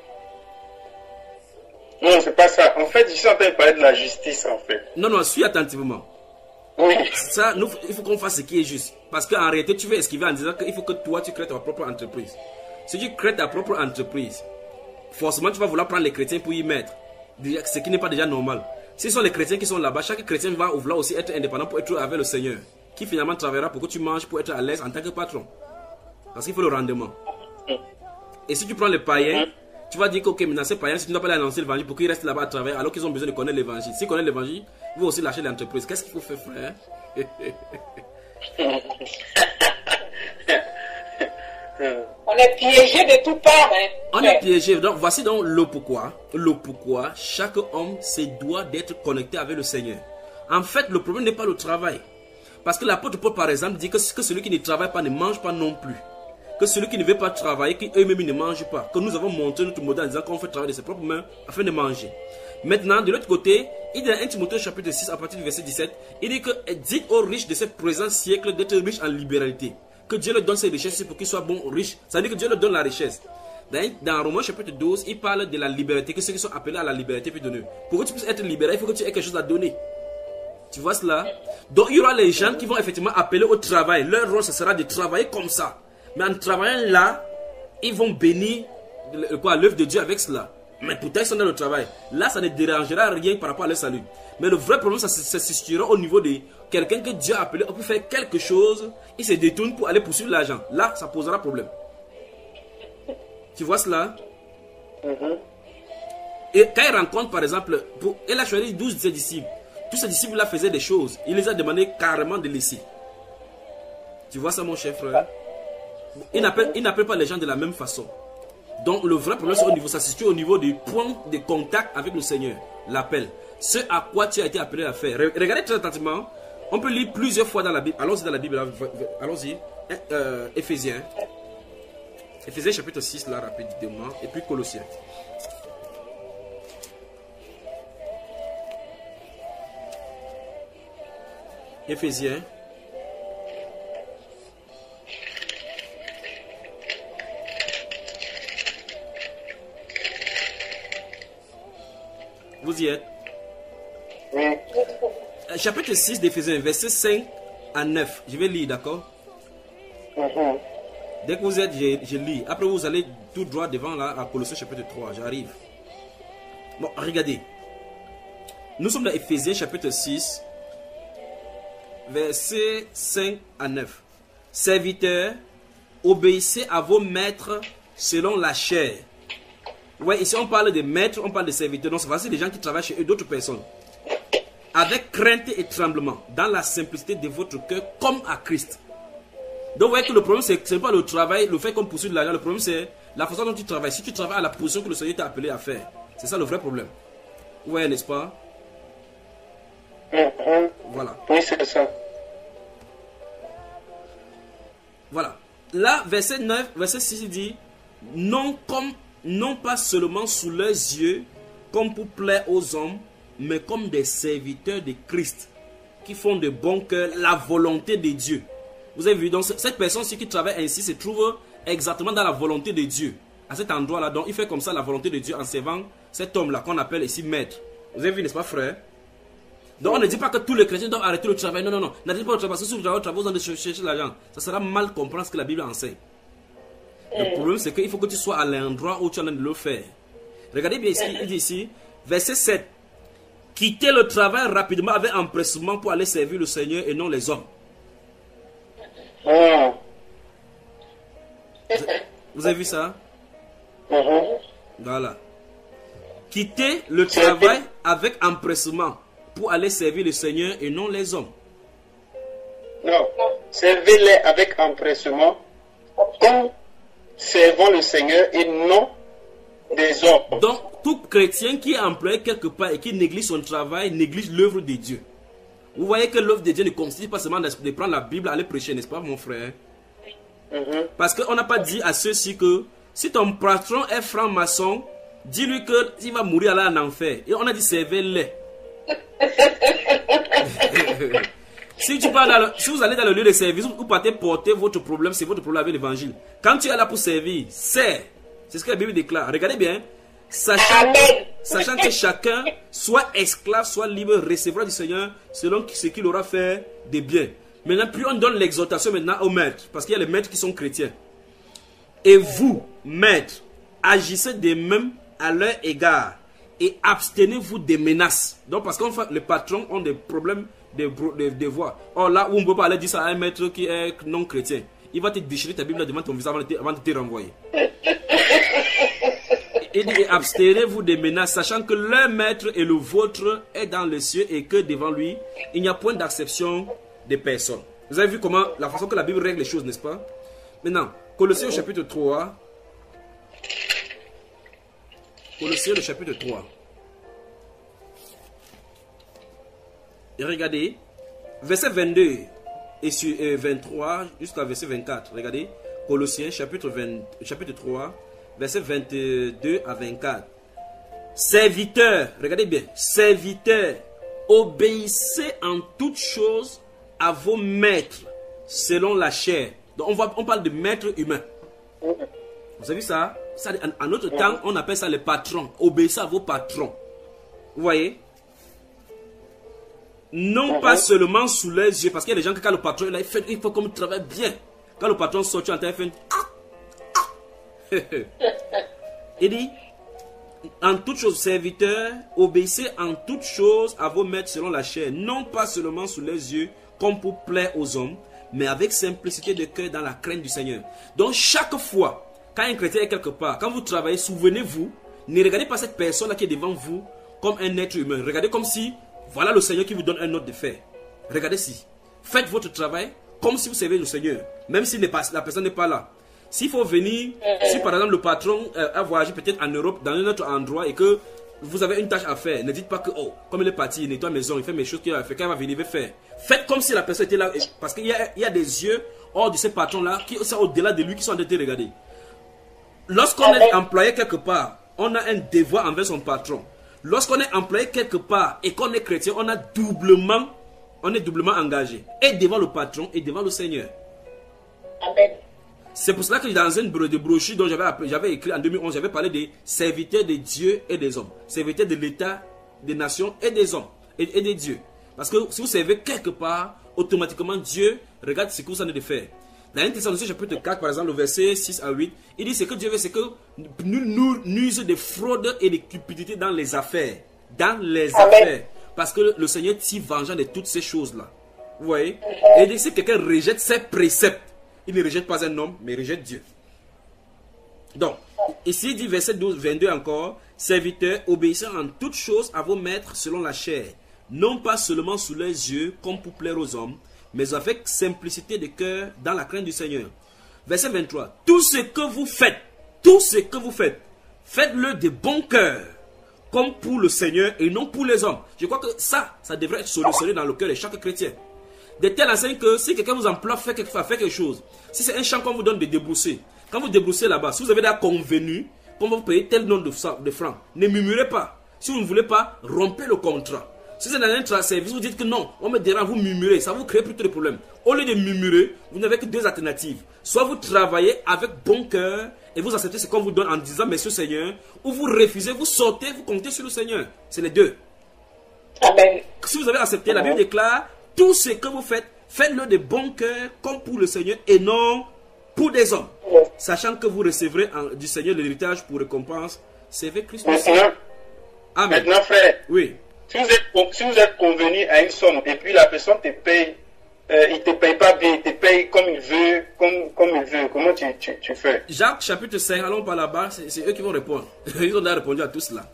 Non, c'est pas ça. En fait, je suis en train de parler de la justice, en fait. Non, non, suis attentivement. Oui. Ça, nous, il faut qu'on fasse ce qui est juste. Parce qu'en réalité, tu veux esquiver en disant qu'il faut que toi, tu crées ta propre entreprise. Si tu crées ta propre entreprise, forcément, tu vas vouloir prendre les chrétiens pour y mettre. Ce qui n'est pas déjà normal. Si ce sont les chrétiens qui sont là-bas, chaque chrétien va vouloir aussi être indépendant pour être avec le Seigneur. Qui finalement travaillera pour que tu manges, pour être à l'aise en tant que patron. Parce qu'il faut le rendement. Et si tu prends les païens, tu vas dire que, ok, maintenant ces païens, si tu ne dois pas les annoncer l'évangile pour qu'ils restent là-bas à travailler, alors qu'ils ont besoin de connaître l'évangile. S'ils connaissent l'évangile, ils vont aussi lâcher l'entreprise. Qu'est-ce qu'il faut faire, frère? On est piégé de toutes parts. Hein. On est piégé. Donc, voici donc le pourquoi. Le pourquoi chaque homme se doit d'être connecté avec le Seigneur. En fait, le problème n'est pas le travail. Parce que l'apôtre Paul, par exemple, dit que, que celui qui ne travaille pas ne mange pas non plus. Que celui qui ne veut pas travailler, qu'eux-mêmes ne mangent pas. Que nous avons montré notre modèle en disant qu'on fait travailler de ses propres mains afin de manger. Maintenant, de l'autre côté, il dit dans un Timothée chapitre six, à partir du verset dix-sept, il dit que dites aux riches de ce présent siècle d'être riches en libéralité. Que Dieu leur donne ses richesses pour qu'ils soient bons, riches. Ça veut dire que Dieu leur donne la richesse. Dans, dans Romains chapitre douze, il parle de la liberté, que ceux qui sont appelés à la liberté peuvent donner. Pour que tu puisses être libéré, il faut que tu aies quelque chose à donner. Tu vois cela? Donc il y aura les gens qui vont effectivement appeler au travail. Leur rôle, ce sera de travailler comme ça. Mais en travaillant là, ils vont bénir l'œuvre de Dieu avec cela. Mais pourtant, ils sont dans le travail. Là, ça ne dérangera rien par rapport à leur salut. Mais le vrai problème, ça se situera au niveau de quelqu'un que Dieu a appelé pour faire quelque chose. Il se détourne pour aller poursuivre l'argent. Là, ça posera problème. Tu vois cela? Mm-hmm. Et quand il rencontre, par exemple, pour, il a choisi douze de ses disciples. Tous ces disciples-là faisaient des choses. Il les a demandé carrément de laisser. Tu vois ça, mon cher frère? Il n'appelle pas les gens de la même façon. Donc, le vrai problème, c'est au niveau, ça se situe au niveau du point de contact avec le Seigneur. L'appel. Ce à quoi tu as été appelé à faire. Regardez très attentivement. On peut lire plusieurs fois dans la Bible. Allons-y dans la Bible. Allons-y. Euh, Éphésiens. Éphésiens chapitre six, là, rapidement. Et puis Colossiens. Éphésiens. Vous y êtes? Oui. Chapitre six d'Éphésiens, verset cinq à neuf. Je vais lire, d'accord? Mm-hmm. Dès que vous êtes, je, je lis. Après, vous allez tout droit devant là, à Colossiens chapitre trois. J'arrive. Bon, regardez. Nous sommes dans Éphésiens chapitre six, verset cinq à neuf. Serviteurs, obéissez à vos maîtres selon la chair. Ouais, ici on parle de maîtres, on parle de serviteurs. Donc, c'est des gens qui travaillent chez eux, d'autres personnes. Avec crainte et tremblement, dans la simplicité de votre cœur, comme à Christ. Donc, vous voyez que le problème, c'est ce n'est pas le travail, le fait qu'on poursuit de l'argent. Le problème, c'est la façon dont tu travailles. Si tu travailles à la position que le Seigneur t'a appelé à faire, c'est ça le vrai problème. Vous voyez, n'est-ce pas? Mm-hmm. Voilà. Oui, c'est ça. Voilà. Là, verset neuf, verset six, il dit non, comme, non pas seulement sous leurs yeux, comme pour plaire aux hommes, mais comme des serviteurs de Christ, qui font de bon cœur la volonté de Dieu. Vous avez vu, donc cette personne-ci qui travaille ainsi se trouve exactement dans la volonté de Dieu. À cet endroit-là, donc il fait comme ça la volonté de Dieu en servant cet homme-là qu'on appelle ici maître. Vous avez vu, n'est-ce pas, frère? Donc on ne dit pas que tous les chrétiens doivent arrêter le travail. Non, non, non. N'arrêtez pas le travail. Parce que si vous travaillez, vous allez chercher l'argent. Ça sera mal comprendre ce que la Bible enseigne. Le problème, c'est qu'il faut que tu sois à l'endroit où tu es en train de le faire. Regardez bien ici, il dit ici, verset sept. Quittez le travail rapidement avec empressement pour aller servir le Seigneur et non les hommes. Mm. Vous avez vu ça? Mm-hmm. Voilà. Quittez le travail avec empressement pour aller servir le Seigneur et non les hommes. Non. Servez-les avec empressement comme servant le Seigneur et non des hommes. Donc, tout chrétien qui est employé quelque part et qui néglige son travail, néglige l'œuvre de Dieu. Vous voyez que l'œuvre de Dieu ne consiste pas seulement de prendre la Bible, aller prêcher, n'est-ce pas, mon frère? Mm-hmm. Parce qu'on n'a pas dit à ceux-ci que si ton patron est franc-maçon, dis-lui qu'il va mourir là en enfer. Et on a dit servez-les. Si, tu pars dans le, si vous allez dans le lieu de service, vous partez porter votre problème, c'est votre problème avec l'évangile. Quand tu es là pour servir, sers. C'est ce que la Bible déclare. Regardez bien. Sachant que, sachant que chacun, soit esclave, soit libre, recevra du Seigneur selon ce qu'il aura fait de bien. Maintenant, plus on donne l'exhortation maintenant aux maîtres, parce qu'il y a les maîtres qui sont chrétiens. Et vous, maîtres, agissez de même à leur égard et abstenez-vous des menaces. Donc, parce que les patrons ont des problèmes de, de, de voix. Or, là où on ne peut pas aller dire ça à un maître qui est non chrétien, il va te déchirer ta Bible devant ton visage avant de te, avant de te renvoyer. Il dit, abstenez-vous des menaces, sachant que leur maître et le vôtre est dans les cieux et que devant lui, il n'y a point d'acception de personne. Vous avez vu comment, la façon que la Bible règle les choses, n'est-ce pas? Maintenant, Colossiens au chapitre trois. Colossiens au chapitre trois. Et regardez, verset vingt-deux et sur, euh, vingt-trois jusqu'à verset vingt-quatre. Regardez, Colossiens chapitre, vingt, chapitre trois. Verset vingt-deux à vingt-quatre. Serviteurs, regardez bien, serviteurs, obéissez en toutes choses à vos maîtres selon la chair. Donc on, va, on parle de maîtres humains. Vous avez vu ça? Ça en, en notre temps, on appelle ça les patrons. Obéissez à vos patrons. Vous voyez? Non pas seulement sous les yeux, parce qu'il y a des gens qui, quand le patron là, il, fait, il faut qu'on travaille bien. Quand le patron sort, tu entends, il fait une... Il dit, en toutes choses, serviteurs, obéissez en toutes choses à vos maîtres selon la chair, non pas seulement sous les yeux, comme pour plaire aux hommes, mais avec simplicité de cœur dans la crainte du Seigneur. Donc chaque fois, quand un chrétien est quelque part, quand vous travaillez, souvenez-vous, ne regardez pas cette personne-là qui est devant vous comme un être humain. Regardez comme si, voilà le Seigneur qui vous donne un ordre de faire. Regardez si. Faites votre travail comme si vous servez le Seigneur, même si la personne n'est pas là. S'il faut venir, si par exemple le patron euh, a voyagé peut-être en Europe, dans un autre endroit, et que vous avez une tâche à faire, ne dites pas que, oh, comme il est parti, il nettoie la maison, il fait mes choses qu'il a fait, quand il va venir, il va faire. Faites comme si la personne était là, parce qu'il y a, il y a des yeux hors de ces patrons-là, qui sont au-delà de lui, qui sont en train de regarder. Lorsqu'on est employé quelque part, on a un devoir envers son patron. Lorsqu'on est employé quelque part et qu'on est chrétien, on a doublement, on est doublement engagé. Et devant le patron et devant le Seigneur. Amen. C'est pour cela que dans une brochure dont j'avais écrit en deux mille onze, j'avais parlé des serviteurs de Dieu et des hommes. Serviteurs de l'État, des nations et des hommes et, et des dieux. Parce que si vous servez quelque part, automatiquement Dieu regarde ce que vous en avez de faire. Dans un Thessaloniciens chapitre quatre, par exemple, le verset six à huit, il dit ce que Dieu veut, c'est que nous nous n'use de fraude et de cupidité dans les affaires. Dans les Amen. Affaires. Parce que le Seigneur tire vengeance de toutes ces choses-là. Vous voyez? Et il dit que si quelqu'un rejette ses préceptes, il ne rejette pas un homme, mais il rejette Dieu. Donc, ici il dit verset douze, vingt-deux encore, serviteurs, obéissez en toutes choses à vos maîtres selon la chair, non pas seulement sous les yeux, comme pour plaire aux hommes, mais avec simplicité de cœur dans la crainte du Seigneur. Verset vingt-trois, tout ce que vous faites, tout ce que vous faites, faites-le de bon cœur, comme pour le Seigneur et non pour les hommes. Je crois que ça, ça devrait être solutionné dans le cœur de chaque chrétien. De telle enseigne que si quelqu'un vous emploie à faire quelque, faire quelque chose, si c'est un champ qu'on vous donne de débrousser, quand vous débroussez là-bas, si vous avez déjà convenu qu'on va vous payer tel nombre de, de francs, ne murmurez pas. Si vous ne voulez pas, rompez le contrat. Si c'est dans un service, vous dites que non, on me dérange, vous murmurez, ça vous crée plutôt de problèmes. Au lieu de murmurer, vous n'avez que deux alternatives. Soit vous travaillez avec bon cœur et vous acceptez ce qu'on vous donne en disant merci au Seigneur, ou vous refusez, vous sortez, vous comptez sur le Seigneur. C'est les deux. Amen. Si vous avez accepté, la Bible déclare, tout ce que vous faites, faites-le de bon cœur comme pour le Seigneur et non pour des hommes. Sachant que vous recevrez en, du Seigneur l'héritage pour récompense, servez Christ. Maintenant, Amen. Maintenant, frère, oui. si, vous êtes, si vous êtes convenu à une somme et puis la personne te paye, euh, il ne te paye pas bien, il te paye comme il veut, comme, comme il veut, comment tu, tu, tu fais? Jacques chapitre cinq, allons par là-bas, c'est eux qui vont répondre. Ils ont déjà répondu à tout cela.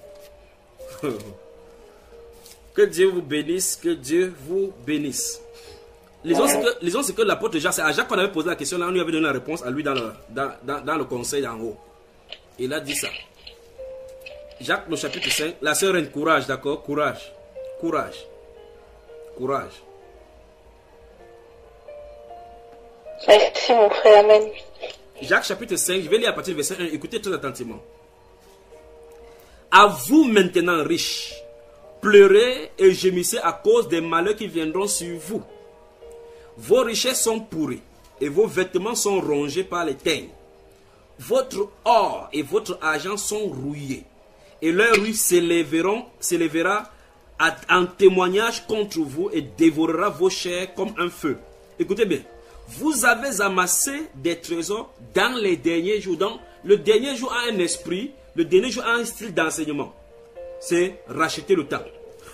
Que Dieu vous bénisse, que Dieu vous bénisse. Lisons ce que, lisons ce que l'apôtre Jacques, c'est à Jacques qu'on avait posé la question, là on lui avait donné la réponse à lui dans le, dans, dans, dans le conseil en haut. Il a dit ça. Jacques, le chapitre cinq, la sœur Reine, courage, d'accord? Courage. Courage. Courage. Merci mon frère, amen. Jacques chapitre cinq, je vais lire à partir du verset un, écoutez très attentivement. À vous maintenant riches, pleurez et gémissez à cause des malheurs qui viendront sur vous. Vos richesses sont pourries et vos vêtements sont rongés par les teignes. Votre or et votre argent sont rouillés et leur ruine s'élèveront, s'élèvera en témoignage contre vous et dévorera vos chairs comme un feu. Écoutez bien. Vous avez amassé des trésors dans les derniers jours. Donc, le dernier jour a un esprit, le dernier jour a un style d'enseignement. C'est racheter le temps.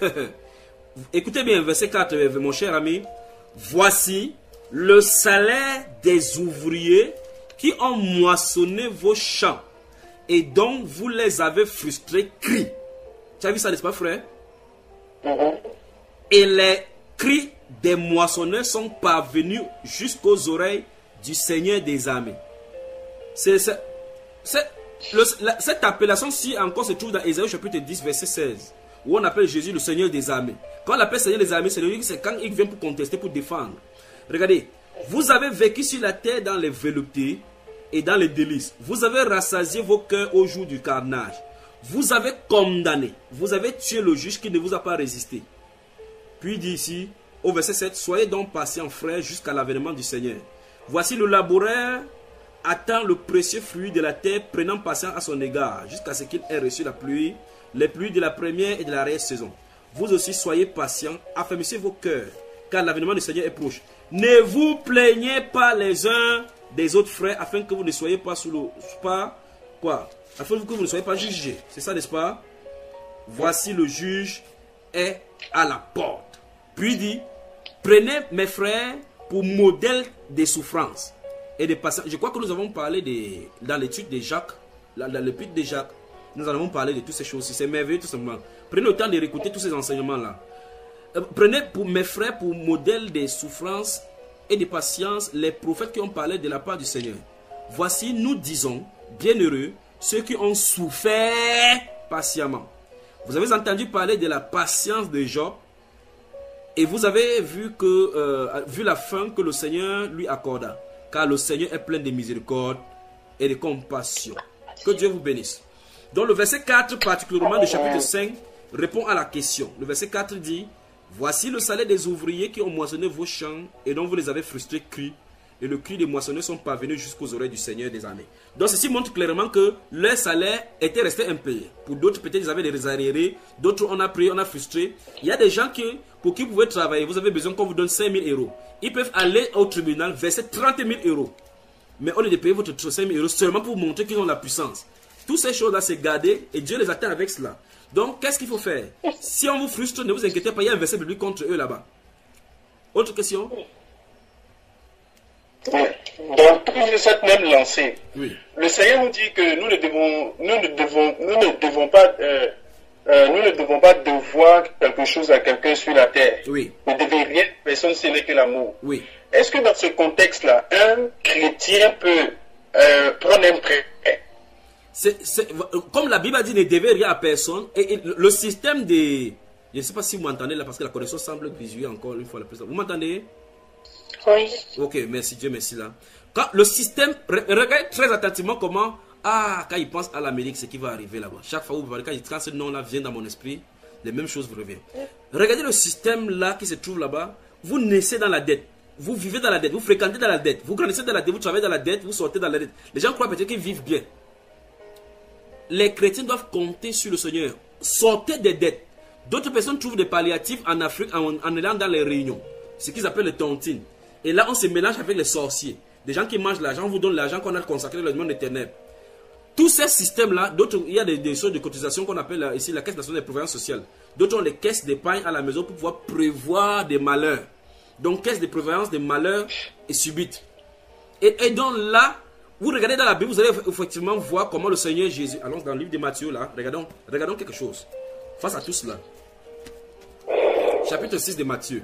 Écoutez bien, verset quatre, mon cher ami. Voici le salaire des ouvriers qui ont moissonné vos champs et dont vous les avez frustrés, cris. Tu as vu ça, n'est-ce pas, frère? Mm-hmm. Et les cris des moissonneurs sont parvenus jusqu'aux oreilles du Seigneur des armées. C'est, c'est, c'est, le, la, cette appellation-ci encore se trouve dans Ésaïe chapitre dix, verset seize, où on appelle Jésus le Seigneur des armées. Quand on appelle Seigneur des armées, c'est quand il vient pour contester, pour défendre. Regardez, vous avez vécu sur la terre dans les velléités et dans les délices. Vous avez rassasié vos cœurs au jour du carnage. Vous avez condamné, vous avez tué le juge qui ne vous a pas résisté. Puis il dit ici, au verset sept, soyez donc patients, frères, jusqu'à l'avènement du Seigneur. Voici le laboureur attend le précieux fruit de la terre, prenant patience à son égard, jusqu'à ce qu'il ait reçu la pluie, les pluies de la première et de l'arrière-saison. Vous aussi soyez patients, affermissez vos cœurs, car l'avènement du Seigneur est proche. Ne vous plaignez pas les uns des autres, frères, afin que vous ne soyez pas sous le... Pas, quoi Afin que vous ne soyez pas jugés. C'est ça, n'est-ce pas? Voici le juge est à la porte. Puis il dit, prenez mes frères pour modèle des souffrances et des passages. Je crois que nous avons parlé de, dans l'étude de Jacques, dans l'épître de Jacques, nous avons parlé de toutes ces choses. C'est merveilleux tout simplement. Prenez le temps de réécouter tous ces enseignements-là. Euh, prenez pour mes frères pour modèle des souffrances et des patiences les prophètes qui ont parlé de la part du Seigneur. Voici, nous disons, bienheureux, ceux qui ont souffert patiemment. Vous avez entendu parler de la patience de Job. Et vous avez vu, que, euh, vu la fin que le Seigneur lui accorda. Car le Seigneur est plein de miséricorde et de compassion. Que Dieu vous bénisse. Donc le verset quatre particulièrement du chapitre cinq répond à la question. Le verset quatre dit, voici le salaire des ouvriers qui ont moissonné vos champs et dont vous les avez frustrés cris. Et le cri des moissonneurs sont parvenus jusqu'aux oreilles du Seigneur des armées. Donc ceci montre clairement que leur salaire était resté impayé. Pour d'autres, peut-être ils avaient des arriérés. D'autres, on a pris, on a frustré. Il y a des gens qui, pour qui vous pouvez travailler, vous avez besoin qu'on vous donne cinq mille euros. Ils peuvent aller au tribunal, verser trente mille euros. Mais au lieu de payer votre cinq mille euros seulement pour montrer qu'ils ont la puissance. Toutes ces choses-là, c'est gardé et Dieu les atteint avec cela. Donc, qu'est-ce qu'il faut faire? Si on vous frustre, ne vous inquiétez pas, il y a un verset biblique contre eux là-bas. Autre question? Dans toujours cette même lancée, oui. Le Seigneur nous dit que nous ne devons, nous ne devons, nous ne devons pas, euh, euh, nous ne devons pas devoir quelque chose à quelqu'un sur la terre. Oui. Ne devez rien à personne, ce n'est que l'amour. Oui. Est-ce que dans ce contexte-là, un chrétien peut euh, prendre un prêt? C'est, c'est, comme la Bible a dit, ne devez rien à personne. Et, et le système des, je ne sais pas si vous m'entendez là, parce que la connexion semble visuelle encore une fois la plus. Vous m'entendez? Oui. Ok, merci Dieu, merci là. Quand le système, regardez très attentivement comment, ah, quand il pense à l'Amérique, ce qui va arriver là-bas. Chaque fois où vous parlez, quand, quand ce nom-là vient dans mon esprit, les mêmes choses vous reviennent. Regardez le système là qui se trouve là-bas. Vous naissez dans la dette. Vous vivez dans la dette. Vous fréquentez dans la dette. Vous grandissez dans la dette. Vous travaillez dans la dette. Vous sortez dans la dette. Les gens croient peut-être qu'ils vivent bien. Les chrétiens doivent compter sur le Seigneur. Sortez des dettes. D'autres personnes trouvent des palliatifs en Afrique en, en allant dans les réunions. Ce qu'ils appellent les tontines. Et là, on se mélange avec les sorciers. Des gens qui mangent l'argent, vous donnent l'argent qu'on a consacré dans le monde des ténèbres. Tous ces systèmes-là, d'autres, il y a des, des choses de cotisation qu'on appelle ici la Caisse nationale de prévoyance sociale. D'autres ont les caisses d'épargne à la maison pour pouvoir prévoir des malheurs. Donc, caisse de prévoyance des malheurs est subite. Et, et donc là, vous regardez dans la Bible, vous allez effectivement voir comment le Seigneur Jésus, allons dans le livre de Matthieu là, regardons, regardons quelque chose. Face à tout cela. Chapitre six de Matthieu.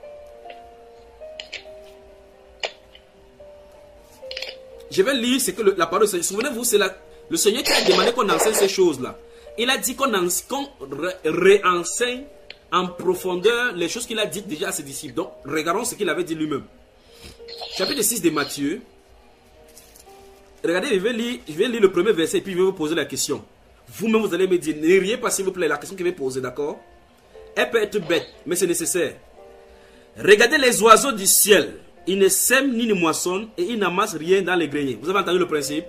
Je vais lire ce que le, la parole du Seigneur. Souvenez-vous, c'est le Seigneur qui a demandé qu'on enseigne ces choses-là. Il a dit qu'on qu réenseigne en profondeur les choses qu'il a dites déjà à ses disciples. Donc, regardons ce qu'il avait dit lui-même. chapitre six de Matthieu. Regardez, je vais, lire, je vais lire le premier verset et puis je vais vous poser la question. Vous-même, vous allez me dire, ne riez pas s'il vous plaît, la question que je vais poser, d'accord? Elle peut être bête, mais c'est nécessaire. Regardez les oiseaux du ciel. Ils ne sèment ni ne moissonnent et ils n'amassent rien dans les greniers. Vous avez entendu le principe?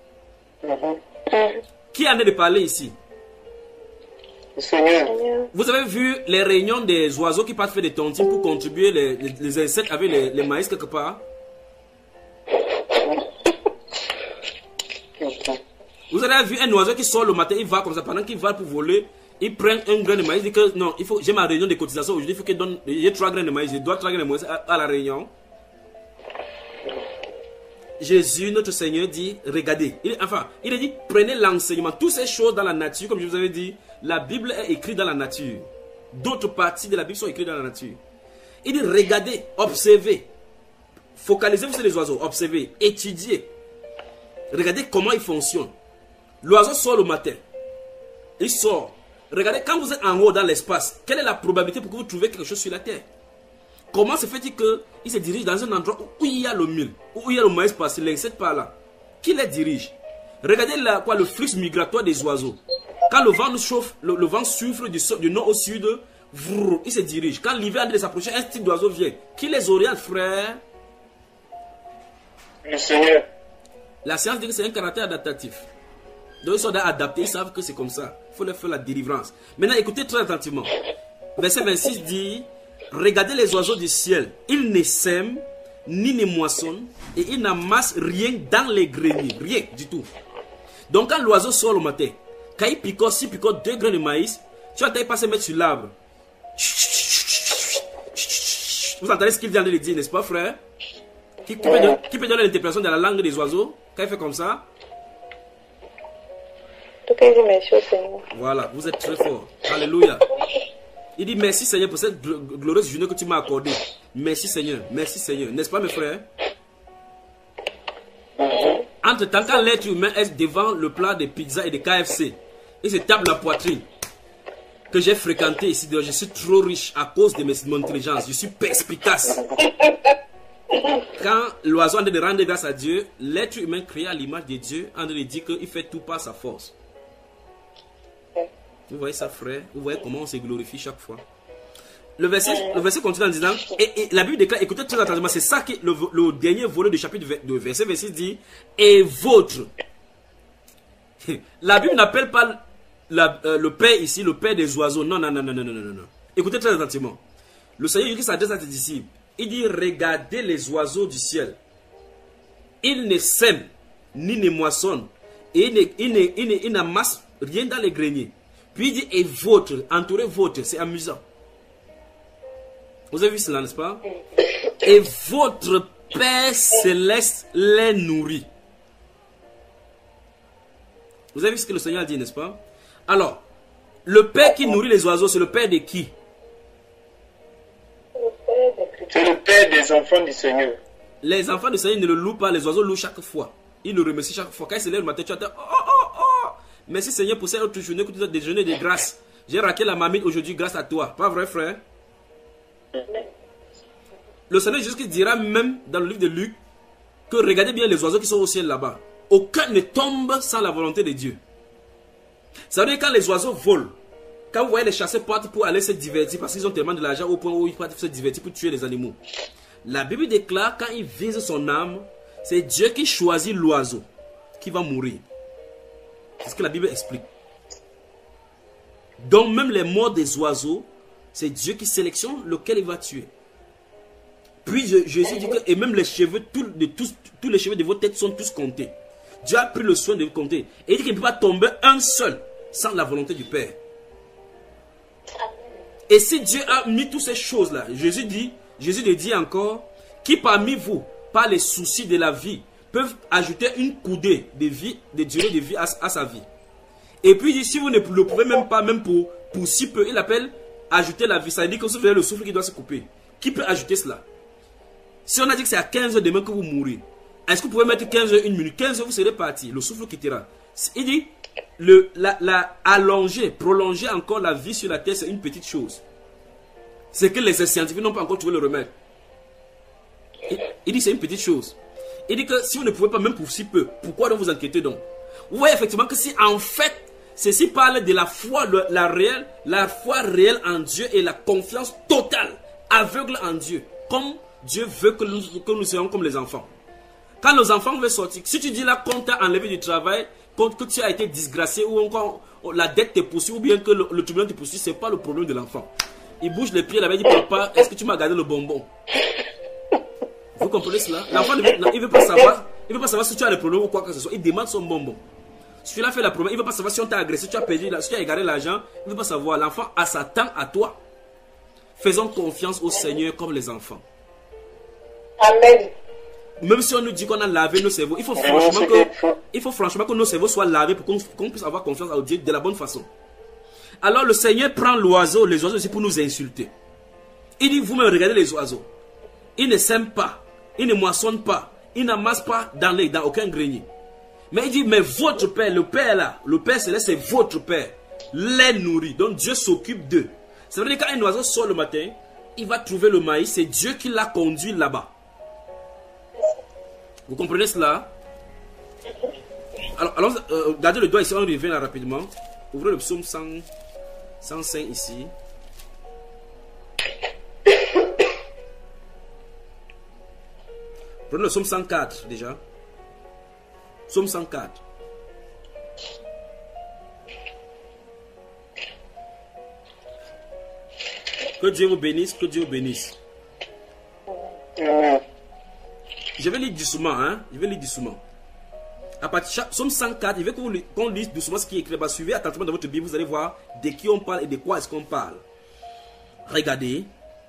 Mhm. Qui en est de parler ici? Le Seigneur. Vous avez vu les réunions des oiseaux qui partent faire des tontines pour contribuer les, les, les insectes avec les, les maïs quelque part? Vous avez vu un oiseau qui sort le matin, il va comme ça, pendant qu'il va pour voler, il prend un grain de maïs, il dit que non, il faut, j'ai ma réunion de cotisation aujourd'hui, il faut qu'il donne, j'ai trois grains de maïs, je dois trois grains de maïs à, à la réunion. Jésus, notre Seigneur, dit, regardez, il, enfin, il a dit, prenez l'enseignement, toutes ces choses dans la nature, comme je vous avais dit, la Bible est écrite dans la nature. D'autres parties de la Bible sont écrites dans la nature. Il dit, regardez, observez, focalisez-vous sur les oiseaux, observez, étudiez, regardez comment ils fonctionnent. L'oiseau sort le matin, il sort. Regardez, quand vous êtes en haut dans l'espace, quelle est la probabilité pour que vous trouviez quelque chose sur la terre? Comment se fait-il qu'il se dirige dans un endroit où il y a le mil, où il y a le maïs passé, l'insecte par là? Qui les dirige? Regardez là, quoi, le flux migratoire des oiseaux. Quand le vent nous chauffe, le, le vent souffle du, du nord au sud, vrrr, il se dirige. Quand l'hiver a de s'approcher, un type d'oiseau vient. Qui les oriente, frère? Le Seigneur. La science dit que c'est un caractère adaptatif. Donc ils sont adaptés, ils savent que c'est comme ça. Il faut leur faire la délivrance. Maintenant, écoutez très attentivement. Verset vingt-six dit, regardez les oiseaux du ciel. Ils ne sèment, ni ne moissonnent, et ils n'amassent rien dans les greniers. Rien du tout. Donc quand l'oiseau sort le matin, quand il picote, s'il picote deux grains de maïs, tu vas pas se mettre sur l'arbre. Vous entendez ce qu'il vient de le dire, n'est-ce pas, frère? Qui, qui, peut, donner, qui peut donner l'interprétation de la langue des oiseaux quand il fait comme ça? Voilà, vous êtes très fort. Alléluia. Il dit merci Seigneur pour cette glorieuse journée que tu m'as accordée. Merci Seigneur, merci Seigneur. N'est-ce pas mes frères? Entre temps, quand l'être humain est devant le plat de pizza et de K F C, il se tape la poitrine. Que j'ai fréquenté ici, je suis trop riche à cause de mon intelligence. Je suis perspicace. Quand l'oiseau est en train de rendre grâce à Dieu, l'être humain créé à l'image de Dieu, en train de dire qu'il fait tout par sa force. Vous voyez ça, frère? Vous voyez comment on se glorifie chaque fois? Le verset, le verset continue en disant, et, et la Bible déclare, écoutez très attentivement, c'est ça que le, le dernier volet du chapitre de verset vingt-six dit, et votre. La Bible n'appelle pas la, euh, le Père ici, le Père des oiseaux. Non, non, non, non, non, non, non, non. Écoutez très attentivement. Le Seigneur qui s'adresse à ses disciples, il dit, regardez les oiseaux du ciel. Ils ne sèment, ni ne moissonnent, et ils n'amassent rien dans les greniers. Puis il dit, et votre, entourez votre, c'est amusant. Vous avez vu cela, n'est-ce pas? Et votre Père céleste les nourrit. Vous avez vu ce que le Seigneur a dit, n'est-ce pas? Alors, le Père qui nourrit les oiseaux, c'est le Père de qui? C'est le Père des enfants du Seigneur. Les enfants du Seigneur ne le louent pas, les oiseaux louent chaque fois. Ils le remercient chaque fois. Quand il se lève le matin, tu vas dire, oh, oh, oh, merci Seigneur pour cette autre journée que tu as déjeuné de grâce. J'ai raqué la mamie aujourd'hui grâce à toi. Pas vrai, frère? Le Seigneur Jésus dira même dans le livre de Luc que regardez bien les oiseaux qui sont au ciel là-bas. Aucun ne tombe sans la volonté de Dieu. Ça veut dire quand les oiseaux volent, quand vous voyez les chasseurs partent pour aller se divertir parce qu'ils ont tellement de l'argent au point où ils partent se divertir pour tuer les animaux. La Bible déclare quand il vise son âme, c'est Dieu qui choisit l'oiseau qui va mourir. C'est ce que la Bible explique. Donc même les morts des oiseaux, c'est Dieu qui sélectionne lequel il va tuer. Puis Jésus dit que, et même les cheveux, tout, de, tous, tous les cheveux de vos têtes sont tous comptés. Dieu a pris le soin de vous compter. Et il dit qu'il ne peut pas tomber un seul sans la volonté du Père. Et si Dieu a mis toutes ces choses-là, Jésus dit, Jésus le dit encore, qui parmi vous, par les soucis de la vie, peuvent ajouter une coudée de vie, de durée de vie à, à sa vie. Et puis il dit, si vous ne le pouvez même pas, même pour, pour si peu, il appelle ajouter la vie. Ça veut dire que vous avez le souffle qui doit se couper. Qui peut ajouter cela? Si on a dit que c'est à quinze heures demain que vous mourrez, est-ce que vous pouvez mettre quinze heures, une minute? quinze heures, vous serez parti. Le souffle quittera. Il dit, le, la, la, allonger, prolonger encore la vie sur la terre, c'est une petite chose. C'est que les scientifiques n'ont pas encore trouvé le remède. Il, Il dit c'est une petite chose. Il dit que si vous ne pouvez pas même pour si peu, pourquoi donc vous inquiétez donc? Vous voyez effectivement que si en fait, ceci parle de la foi, le, la réelle, la foi réelle en Dieu et la confiance totale, aveugle en Dieu. Comme Dieu veut que nous, que nous soyons comme les enfants. Quand nos enfants veulent sortir, si tu dis là qu'on t'a enlevé du travail, que tu as été disgracié ou encore la dette te poursuit ou bien que le, le tribunal te poursuit, ce n'est pas le problème de l'enfant. Il bouge les pieds là-bas, il dit papa, est-ce que tu m'as gardé le bonbon? Vous comprenez cela? L'enfant, il ne veut pas savoir, il veut pas savoir si tu as le problème ou quoi que ce soit. Il demande son bonbon. Si tu l'as fait la promesse, il ne veut pas savoir si on t'a agressé, si tu as perdu, si tu as égaré l'argent, il ne veut pas savoir. L'enfant a s'attend à toi. Faisons confiance au Seigneur comme les enfants. Amen. Même si on nous dit qu'on a lavé nos cerveaux, il faut franchement que, il faut franchement que nos cerveaux soient lavés pour qu'on qu'on puisse avoir confiance à Dieu de la bonne façon. Alors le Seigneur prend l'oiseau, les oiseaux aussi pour nous insulter. Il dit, vous-même regardez les oiseaux. Ils ne sèment pas, ils ne moissonnent pas, ils n'amassent pas dans, les, dans aucun grenier. Mais il dit, mais votre Père, le Père là, le Père céleste, c'est votre Père, les nourrit. Donc Dieu s'occupe d'eux. Ça veut dire quand un oiseau sort le matin, il va trouver le maïs, c'est Dieu qui l'a conduit là-bas. Vous comprenez cela? Alors, alors euh, gardez le doigt ici, on revient là rapidement. Ouvrez le psaume cent, cent cinq ici. Prenez le psaume cent quatre déjà. Psaume cent quatre. Que Dieu vous bénisse, que Dieu vous bénisse. Je vais lire doucement, hein. Je vais lire doucement. À partir de Psaume cent quatre, je veux qu'on lise doucement ce qui est écrit. Bah, suivez attentivement dans votre Bible, vous allez voir de qui on parle et de quoi est-ce qu'on parle. Regardez.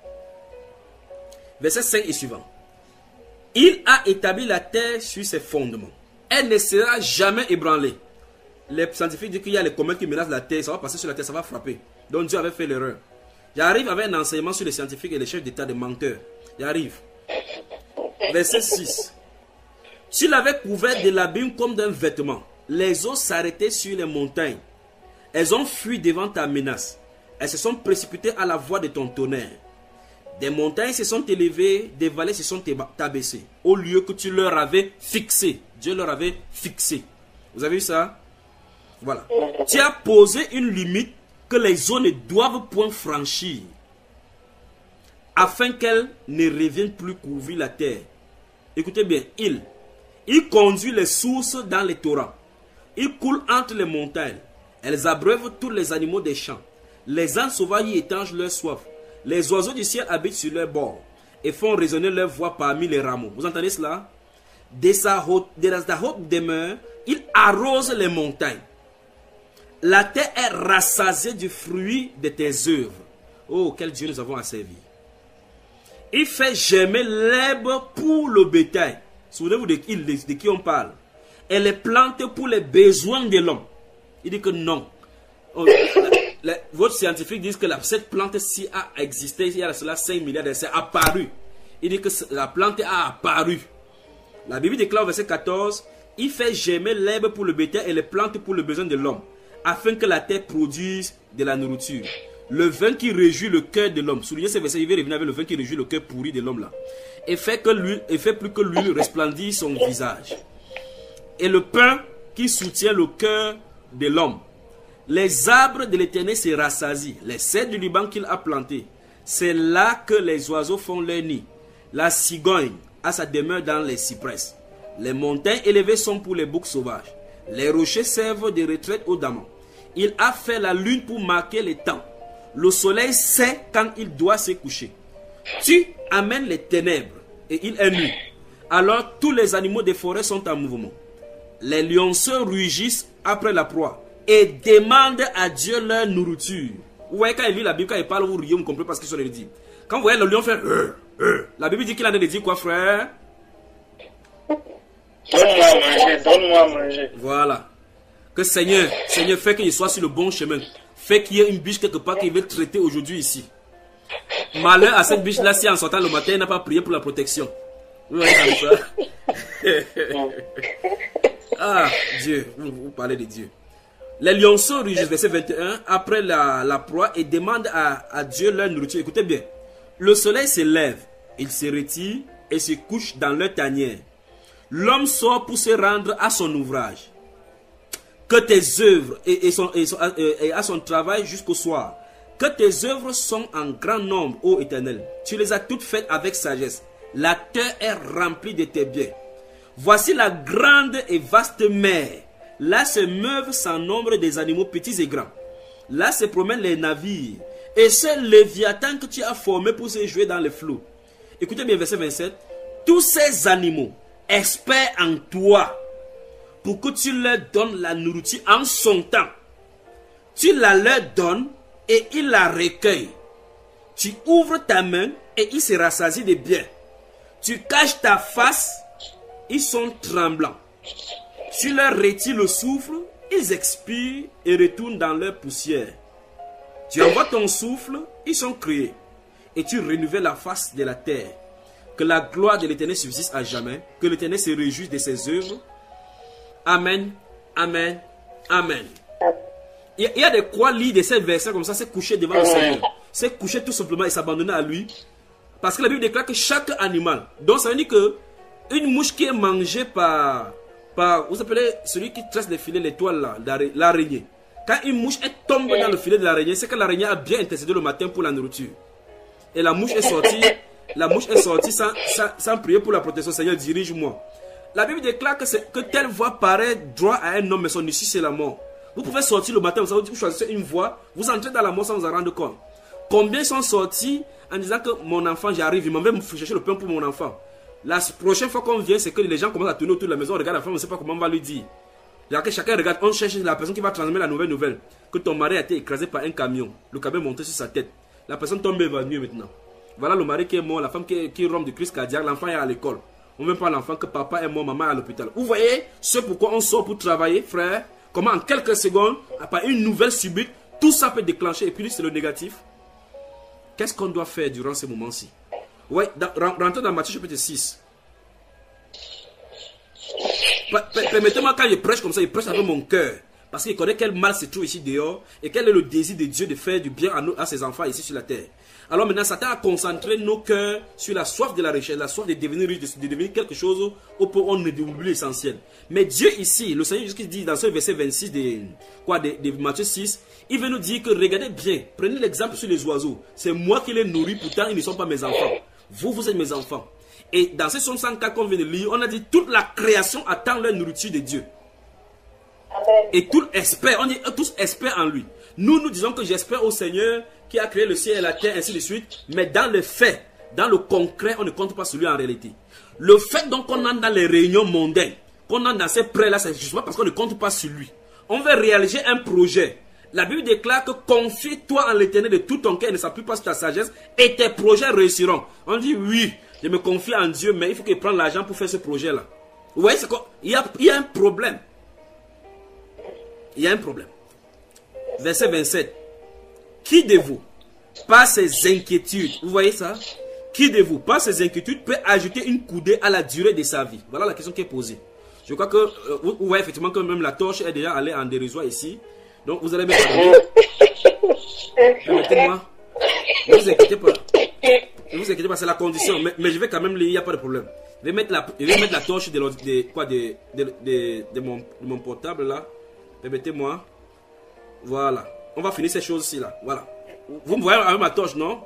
Verset cinq et suivant. Il a établi la terre sur ses fondements. Elle ne sera jamais ébranlée. Les scientifiques disent qu'il y a les comètes qui menacent la terre. Ça va passer sur la terre, ça va frapper. Donc Dieu avait fait l'erreur. J'arrive avec un enseignement sur les scientifiques et les chefs d'État des menteurs. J'arrive. Verset six. Tu l'avais couvert de l'abîme comme d'un vêtement. Les eaux s'arrêtaient sur les montagnes. Elles ont fui devant ta menace. Elles se sont précipitées à la voix de ton tonnerre. Des montagnes se sont élevées, des vallées se sont abaissées. Au lieu que tu leur avais fixé. Dieu leur avait fixé. Vous avez vu ça? Voilà. Tu as posé une limite que les eaux ne doivent point franchir, afin qu'elles ne reviennent plus couvrir la terre. Écoutez bien, il, il conduit les sources dans les torrents. Il coule entre les montagnes. Elles abreuvent tous les animaux des champs. Les ânes sauvages y étangent leur soif. Les oiseaux du ciel habitent sur leurs bords et font résonner leur voix parmi les rameaux. Vous entendez cela? De sa haute, de sa haute demeure, il arrose les montagnes. La terre est rassasiée du fruit de tes œuvres. Oh, quel Dieu nous avons à servir. Il fait germer l'herbe pour le bétail. Souvenez-vous de, de, de qui on parle. Elle est plantée pour les besoins de l'homme. Il dit que non. Oh, la, la, votre scientifique dit que la, cette plante-ci a existé il y a cela cinq milliards d'années. C'est apparu. Il dit que la plante a apparu. La Bible déclare au verset quatorze. Il fait germer l'herbe pour le bétail et les plantes pour le besoin de l'homme, afin que la terre produise de la nourriture. Le vin qui réjouit le cœur de l'homme. Soulignez ce verset, il va revenir avec le vin qui réjouit le cœur pourri de l'homme là. Et fait, que l'huile, et fait plus que l'huile resplendisse son visage. Et le pain qui soutient le cœur de l'homme. Les arbres de l'Éternel se rassasient. Les cèdres du Liban qu'il a plantés. C'est là que les oiseaux font leur nid. La cigogne a sa demeure dans les cypresses. Les montagnes élevées sont pour les boucs sauvages. Les rochers servent de retraite aux damans. Il a fait la lune pour marquer les temps. Le soleil sait quand il doit se coucher. Tu amènes les ténèbres et il est nuit. Alors tous les animaux des forêts sont en mouvement. Les lionceaux rugissent après la proie et demandent à Dieu leur nourriture. Vous voyez quand il lit la Bible, quand il parle, vous riez, vous comprenez pas ce qu'il sont dit. Quand vous voyez le lion faire euh, euh, la Bible dit qu'il a dit quoi, frère? Donne-moi à manger, donne-moi à manger. Voilà. Que Seigneur, Seigneur, fais qu'il soit sur le bon chemin. Fait qu'il y ait une biche quelque part qu'il veut traiter aujourd'hui ici. Malheur à cette biche-là si en sortant le matin, elle n'a pas prié pour la protection. Vous voyez comme ça? Ah, Dieu, vous, vous parlez de Dieu. Les lionceaux rugissent, verset vingt et un, après la, la proie et demandent à, à Dieu leur nourriture. Écoutez bien. Le soleil se lève, il se retire et se couchent dans leur tanière. L'homme sort pour se rendre à son ouvrage. Que tes œuvres et, et, son, et, son, et à son travail jusqu'au soir. Que tes œuvres sont en grand nombre, ô Éternel. Tu les as toutes faites avec sagesse. La terre est remplie de tes biens. Voici la grande et vaste mer. Là se meuvent sans nombre des animaux petits et grands. Là se promènent les navires. Et ce léviathan que tu as formé pour se jouer dans les flots. Écoutez bien verset vingt-sept. Tous ces animaux espèrent en toi pour que tu leur donnes la nourriture en son temps. Tu la leur donnes et ils la recueillent. Tu ouvres ta main et ils se rassasient de bien. Tu caches ta face, ils sont tremblants. Tu leur retires le souffle, ils expirent et retournent dans leur poussière. Tu envoies ton souffle, ils sont créés. Et tu renouvelles la face de la terre. Que la gloire de l'Éternel subsiste à jamais. Que l'Éternel se réjouisse de ses œuvres. Amen, amen, amen. Il y a des quoi lire de ces versets comme ça, c'est coucher devant le Seigneur. C'est coucher tout simplement et s'abandonner à lui. Parce que la Bible déclare que chaque animal, donc ça veut dire que une mouche qui est mangée par, par vous appelez celui qui tresse les filets, l'étoile là, l'araignée. Quand une mouche est tombée dans le filet de l'araignée, c'est que l'araignée a bien intercédé le matin pour la nourriture. Et la mouche est sortie, la mouche est sortie sans, sans, sans prier pour la protection. Seigneur, dirige-moi. La Bible déclare que, que telle voie paraît droit à un homme, mais son issue c'est la mort. Vous pouvez sortir le matin, vous choisissez une voie, vous entrez dans la mort sans vous en rendre compte. Combien sont sortis en disant que mon enfant, j'arrive, il m'en va me chercher le pain pour mon enfant. La prochaine fois qu'on vient, c'est que les gens commencent à tourner autour de la maison, on regarde la femme, on ne sait pas comment on va lui dire. Que chacun regarde, on cherche la personne qui va transmettre la nouvelle nouvelle. Que ton mari a été écrasé par un camion, le camion est monté sur sa tête. La personne tombe évanouie maintenant. Voilà le mari qui est mort, la femme qui, qui rompt de crise cardiaque, l'enfant est à l'école. On ne veut pas l'enfant que papa est mort, maman est à l'hôpital. Vous voyez ce pourquoi on sort pour travailler, frère? Comment en quelques secondes, après une nouvelle subite, tout ça peut déclencher. Et puis c'est le négatif. Qu'est-ce qu'on doit faire durant ces moments-ci? Oui, rentrez dans Matthieu chapitre six. Permettez-moi, quand je prêche comme ça, je prêche avec mon cœur. Parce qu'il connaît quel mal se trouve ici dehors. Et quel est le désir de Dieu de faire du bien à, nos, à ses enfants ici sur la terre. Alors maintenant, Satan a concentré nos cœurs sur la soif de la recherche, la soif de devenir riche, de, de devenir quelque chose au point où on oublie l'essentiel. Mais Dieu ici, le Seigneur Jésus dit dans ce verset vingt-six de, quoi, de, de Matthieu six, il veut nous dire que regardez bien, prenez l'exemple sur les oiseaux. C'est moi qui les nourris, pourtant ils ne sont pas mes enfants. Vous, vous êtes mes enfants. Et dans ces soixante-quatre qu'on vient de lire, on a dit toute la création attend leur nourriture de Dieu. Amen. Et tout espère, on dit tous espèrent en lui. Nous, nous disons que j'espère au Seigneur qui a créé le ciel et la terre, ainsi de suite. Mais dans le fait, dans le concret, on ne compte pas sur lui en réalité. Le fait donc qu'on entre dans les réunions mondaines, qu'on entre dans ces prêts-là, c'est justement parce qu'on ne compte pas sur lui. On veut réaliser un projet. La Bible déclare que confie-toi en l'Éternel de tout ton cœur et ne s'appuie pas sur ta sagesse et tes projets réussiront. On dit oui, je me confie en Dieu, mais il faut qu'il prenne l'argent pour faire ce projet-là. Vous voyez, c'est quoi? Il y a, il y a un problème. Il y a un problème. Verset vingt-sept. Qui de vous, par ses inquiétudes, vous voyez ça? Qui de vous, par ses inquiétudes, peut ajouter une coudée à la durée de sa vie? Voilà la question qui est posée. Je crois que euh, vous, vous voyez effectivement que même la torche est déjà allée en dérisoire ici. Donc vous allez mettre... Permettez-moi. Ne vous inquiétez pas. Ne vous inquiétez pas, c'est la condition. Mais, mais je vais quand même lire, il n'y a pas de problème. Je vais mettre la, je vais mettre la torche de, de, quoi, de, de, de, de, mon, de mon portable là. Permettez-moi. Voilà. On va finir ces choses-ci là. Voilà. Vous me voyez avec ma torche, non?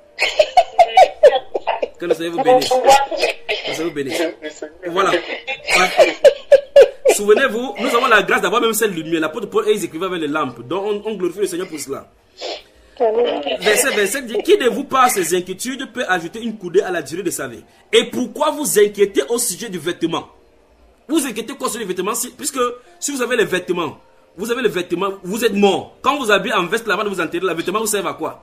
Que le Seigneur vous bénisse. Que le Seigneur vous bénisse. Voilà. Ouais. Souvenez-vous, nous avons la grâce d'avoir même cette lumière. L'apôtre Paul et ils écrivaient avec les lampes. Donc on, on glorifie le Seigneur pour cela. Verset vingt-sept dit: qui de vous par ses inquiétudes peut ajouter une coudée à la durée de sa vie? Et pourquoi vous inquiétez au sujet du vêtement? Vous inquiétez quoi sur les vêtements? Si, puisque si vous avez les vêtements, vous avez les vêtements, vous êtes mort. Quand vous habillez en veste avant de vous enterrer, le vêtement vous sert à quoi?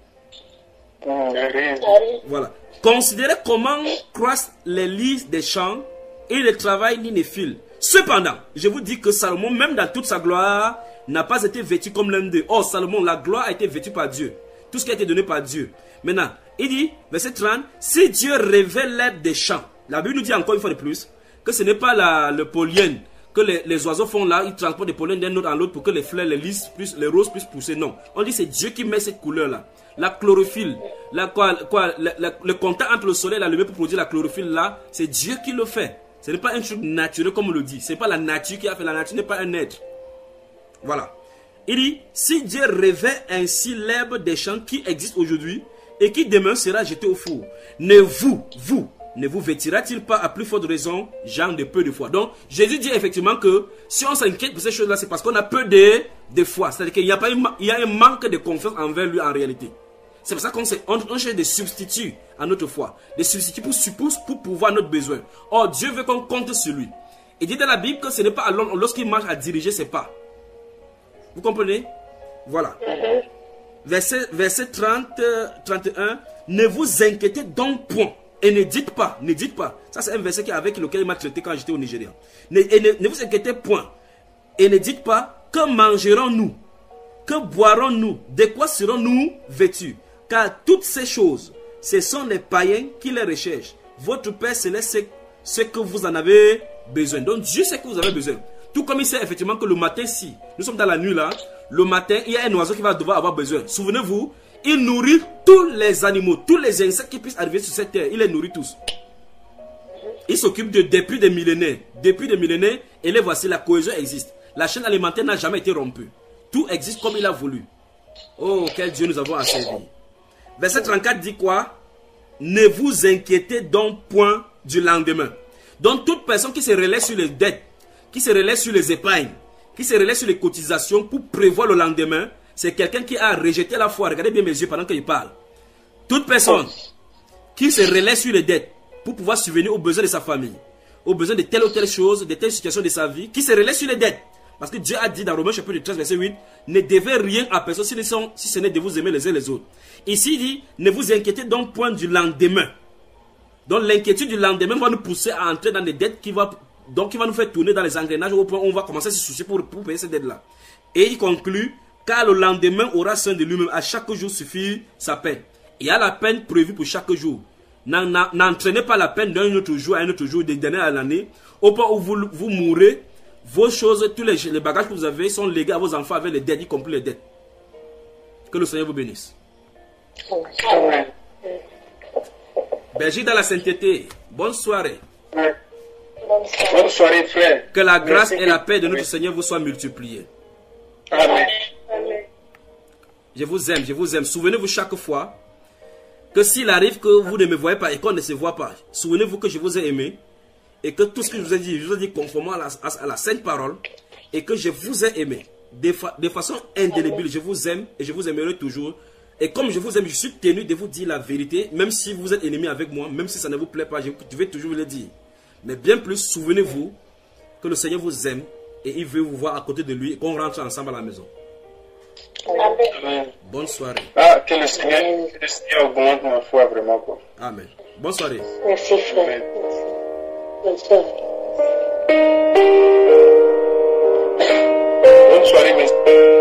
Voilà. Considérez comment croissent les lys des champs et le travail ni ne file. Cependant, je vous dis que Salomon, même dans toute sa gloire, n'a pas été vêtu comme l'un d'eux. Or, Salomon, la gloire a été vêtue par Dieu. Tout ce qui a été donné par Dieu. Maintenant, il dit, verset trente, si Dieu révèle l'herbe des champs, la Bible nous dit encore une fois de plus, que ce n'est pas la, le pollen, que les, les oiseaux font là, ils transportent des pollens d'un autre en l'autre pour que les fleurs, les lys, plus, les roses puissent pousser. Non. On dit c'est Dieu qui met cette couleur-là. La chlorophylle, la, quoi, quoi, la, la, le contact entre le soleil et la lumière pour produire la chlorophylle là, c'est Dieu qui le fait. Ce n'est pas un truc naturel comme on le dit. Ce n'est pas la nature qui a fait. La nature n'est pas un être. Voilà. Il dit, si Dieu revêt ainsi l'herbe des champs qui existe aujourd'hui et qui demain sera jeté au four, ne vous, vous, ne vous vêtira-t-il pas à plus forte raison, genre de peu de foi? Donc, Jésus dit effectivement que si on s'inquiète pour ces choses-là, c'est parce qu'on a peu de, de foi. C'est-à-dire qu'il y a pas une, il y a un manque de confiance envers lui en réalité. C'est pour ça qu'on on, on cherche des substituts à notre foi. Des substituts pour, pour, pour pouvoir notre besoin. Or, Dieu veut qu'on compte sur lui. Il dit dans la Bible que ce n'est pas lorsqu'il marche à diriger ses pas. Vous comprenez? Voilà. Mm-hmm. Verset, verset trente, trente et un. Ne vous inquiétez donc point. Et ne dites pas, ne dites pas. Ça, c'est un verset qui, avec lequel il m'a traité quand j'étais au Nigeria. Ne, et ne, ne vous inquiétez point. Et ne dites pas, que mangerons-nous? Que boirons-nous? De quoi serons-nous vêtus? Car toutes ces choses, ce sont les païens qui les recherchent. Votre Père Céleste sait ce que vous en avez besoin. Donc Dieu sait que vous avez besoin. Tout comme il sait effectivement que le matin, si nous sommes dans la nuit là, le matin, il y a un oiseau qui va devoir avoir besoin. Souvenez-vous, il nourrit tous les animaux, tous les insectes qui puissent arriver sur cette terre. Il les nourrit tous. Il s'occupe de depuis des millénaires. Depuis des millénaires, et les voici, la cohésion existe. La chaîne alimentaire n'a jamais été rompue. Tout existe comme il a voulu. Oh, quel Dieu nous avons à servir. Verset trente-quatre dit quoi? Ne vous inquiétez donc point du lendemain. Donc toute personne qui se relaie sur les dettes, qui se relaie sur les épargnes, qui se relaie sur les cotisations pour prévoir le lendemain, c'est quelqu'un qui a rejeté la foi. Regardez bien mes yeux pendant qu'il parle. Toute personne qui se relaie sur les dettes pour pouvoir subvenir aux besoins de sa famille, aux besoins de telle ou telle chose, de telle situation de sa vie, qui se relaie sur les dettes. Parce que Dieu a dit dans Romains chapitre treize, verset huit, ne devez rien à personne si, sont, si ce n'est de vous aimer les uns les autres. Ici, il dit, ne vous inquiétez donc point du lendemain. Donc l'inquiétude du lendemain va nous pousser à entrer dans des dettes qui va, donc, qui va nous faire tourner dans les engrenages au point où on va commencer à se soucier pour, pour payer ces dettes-là. Et il conclut, car le lendemain aura soin de lui-même, à chaque jour suffit sa peine. Il y a la peine prévue pour chaque jour. N'entraînez pas la peine d'un autre jour à un autre jour, d'année à l'année, au point où vous, vous mourrez. Vos choses, tous les, les bagages que vous avez sont légués à vos enfants avec les dettes, y compris les dettes. Que le Seigneur vous bénisse. Amen. Belgique dans la sainteté. Bonne soirée. Bonne soirée, frère. Que la grâce Merci. et la paix de notre Seigneur vous soient multipliées. Amen. Je vous aime, je vous aime. Souvenez-vous chaque fois que s'il arrive que vous ne me voyez pas et qu'on ne se voit pas, souvenez-vous que je vous ai aimé. Et que tout ce que je vous ai dit, je vous ai dit conformément à la, à la sainte parole. Et que je vous ai aimé. De, fa, de façon indélébile, je vous aime et je vous aimerai toujours. Et comme je vous aime, je suis tenu de vous dire la vérité. Même si vous êtes ennemi avec moi, même si ça ne vous plaît pas, je, je vais toujours vous le dire. Mais bien plus, souvenez-vous que le Seigneur vous aime. Et il veut vous voir à côté de lui et qu'on rentre ensemble à la maison. Amen. Bonne soirée. Ah, que le Seigneur, que le Seigneur augmente ma foi vraiment. Quoi. Amen. Bonne soirée. Merci, frère. Amen. Bonne soirée. Bonne soirée, monsieur.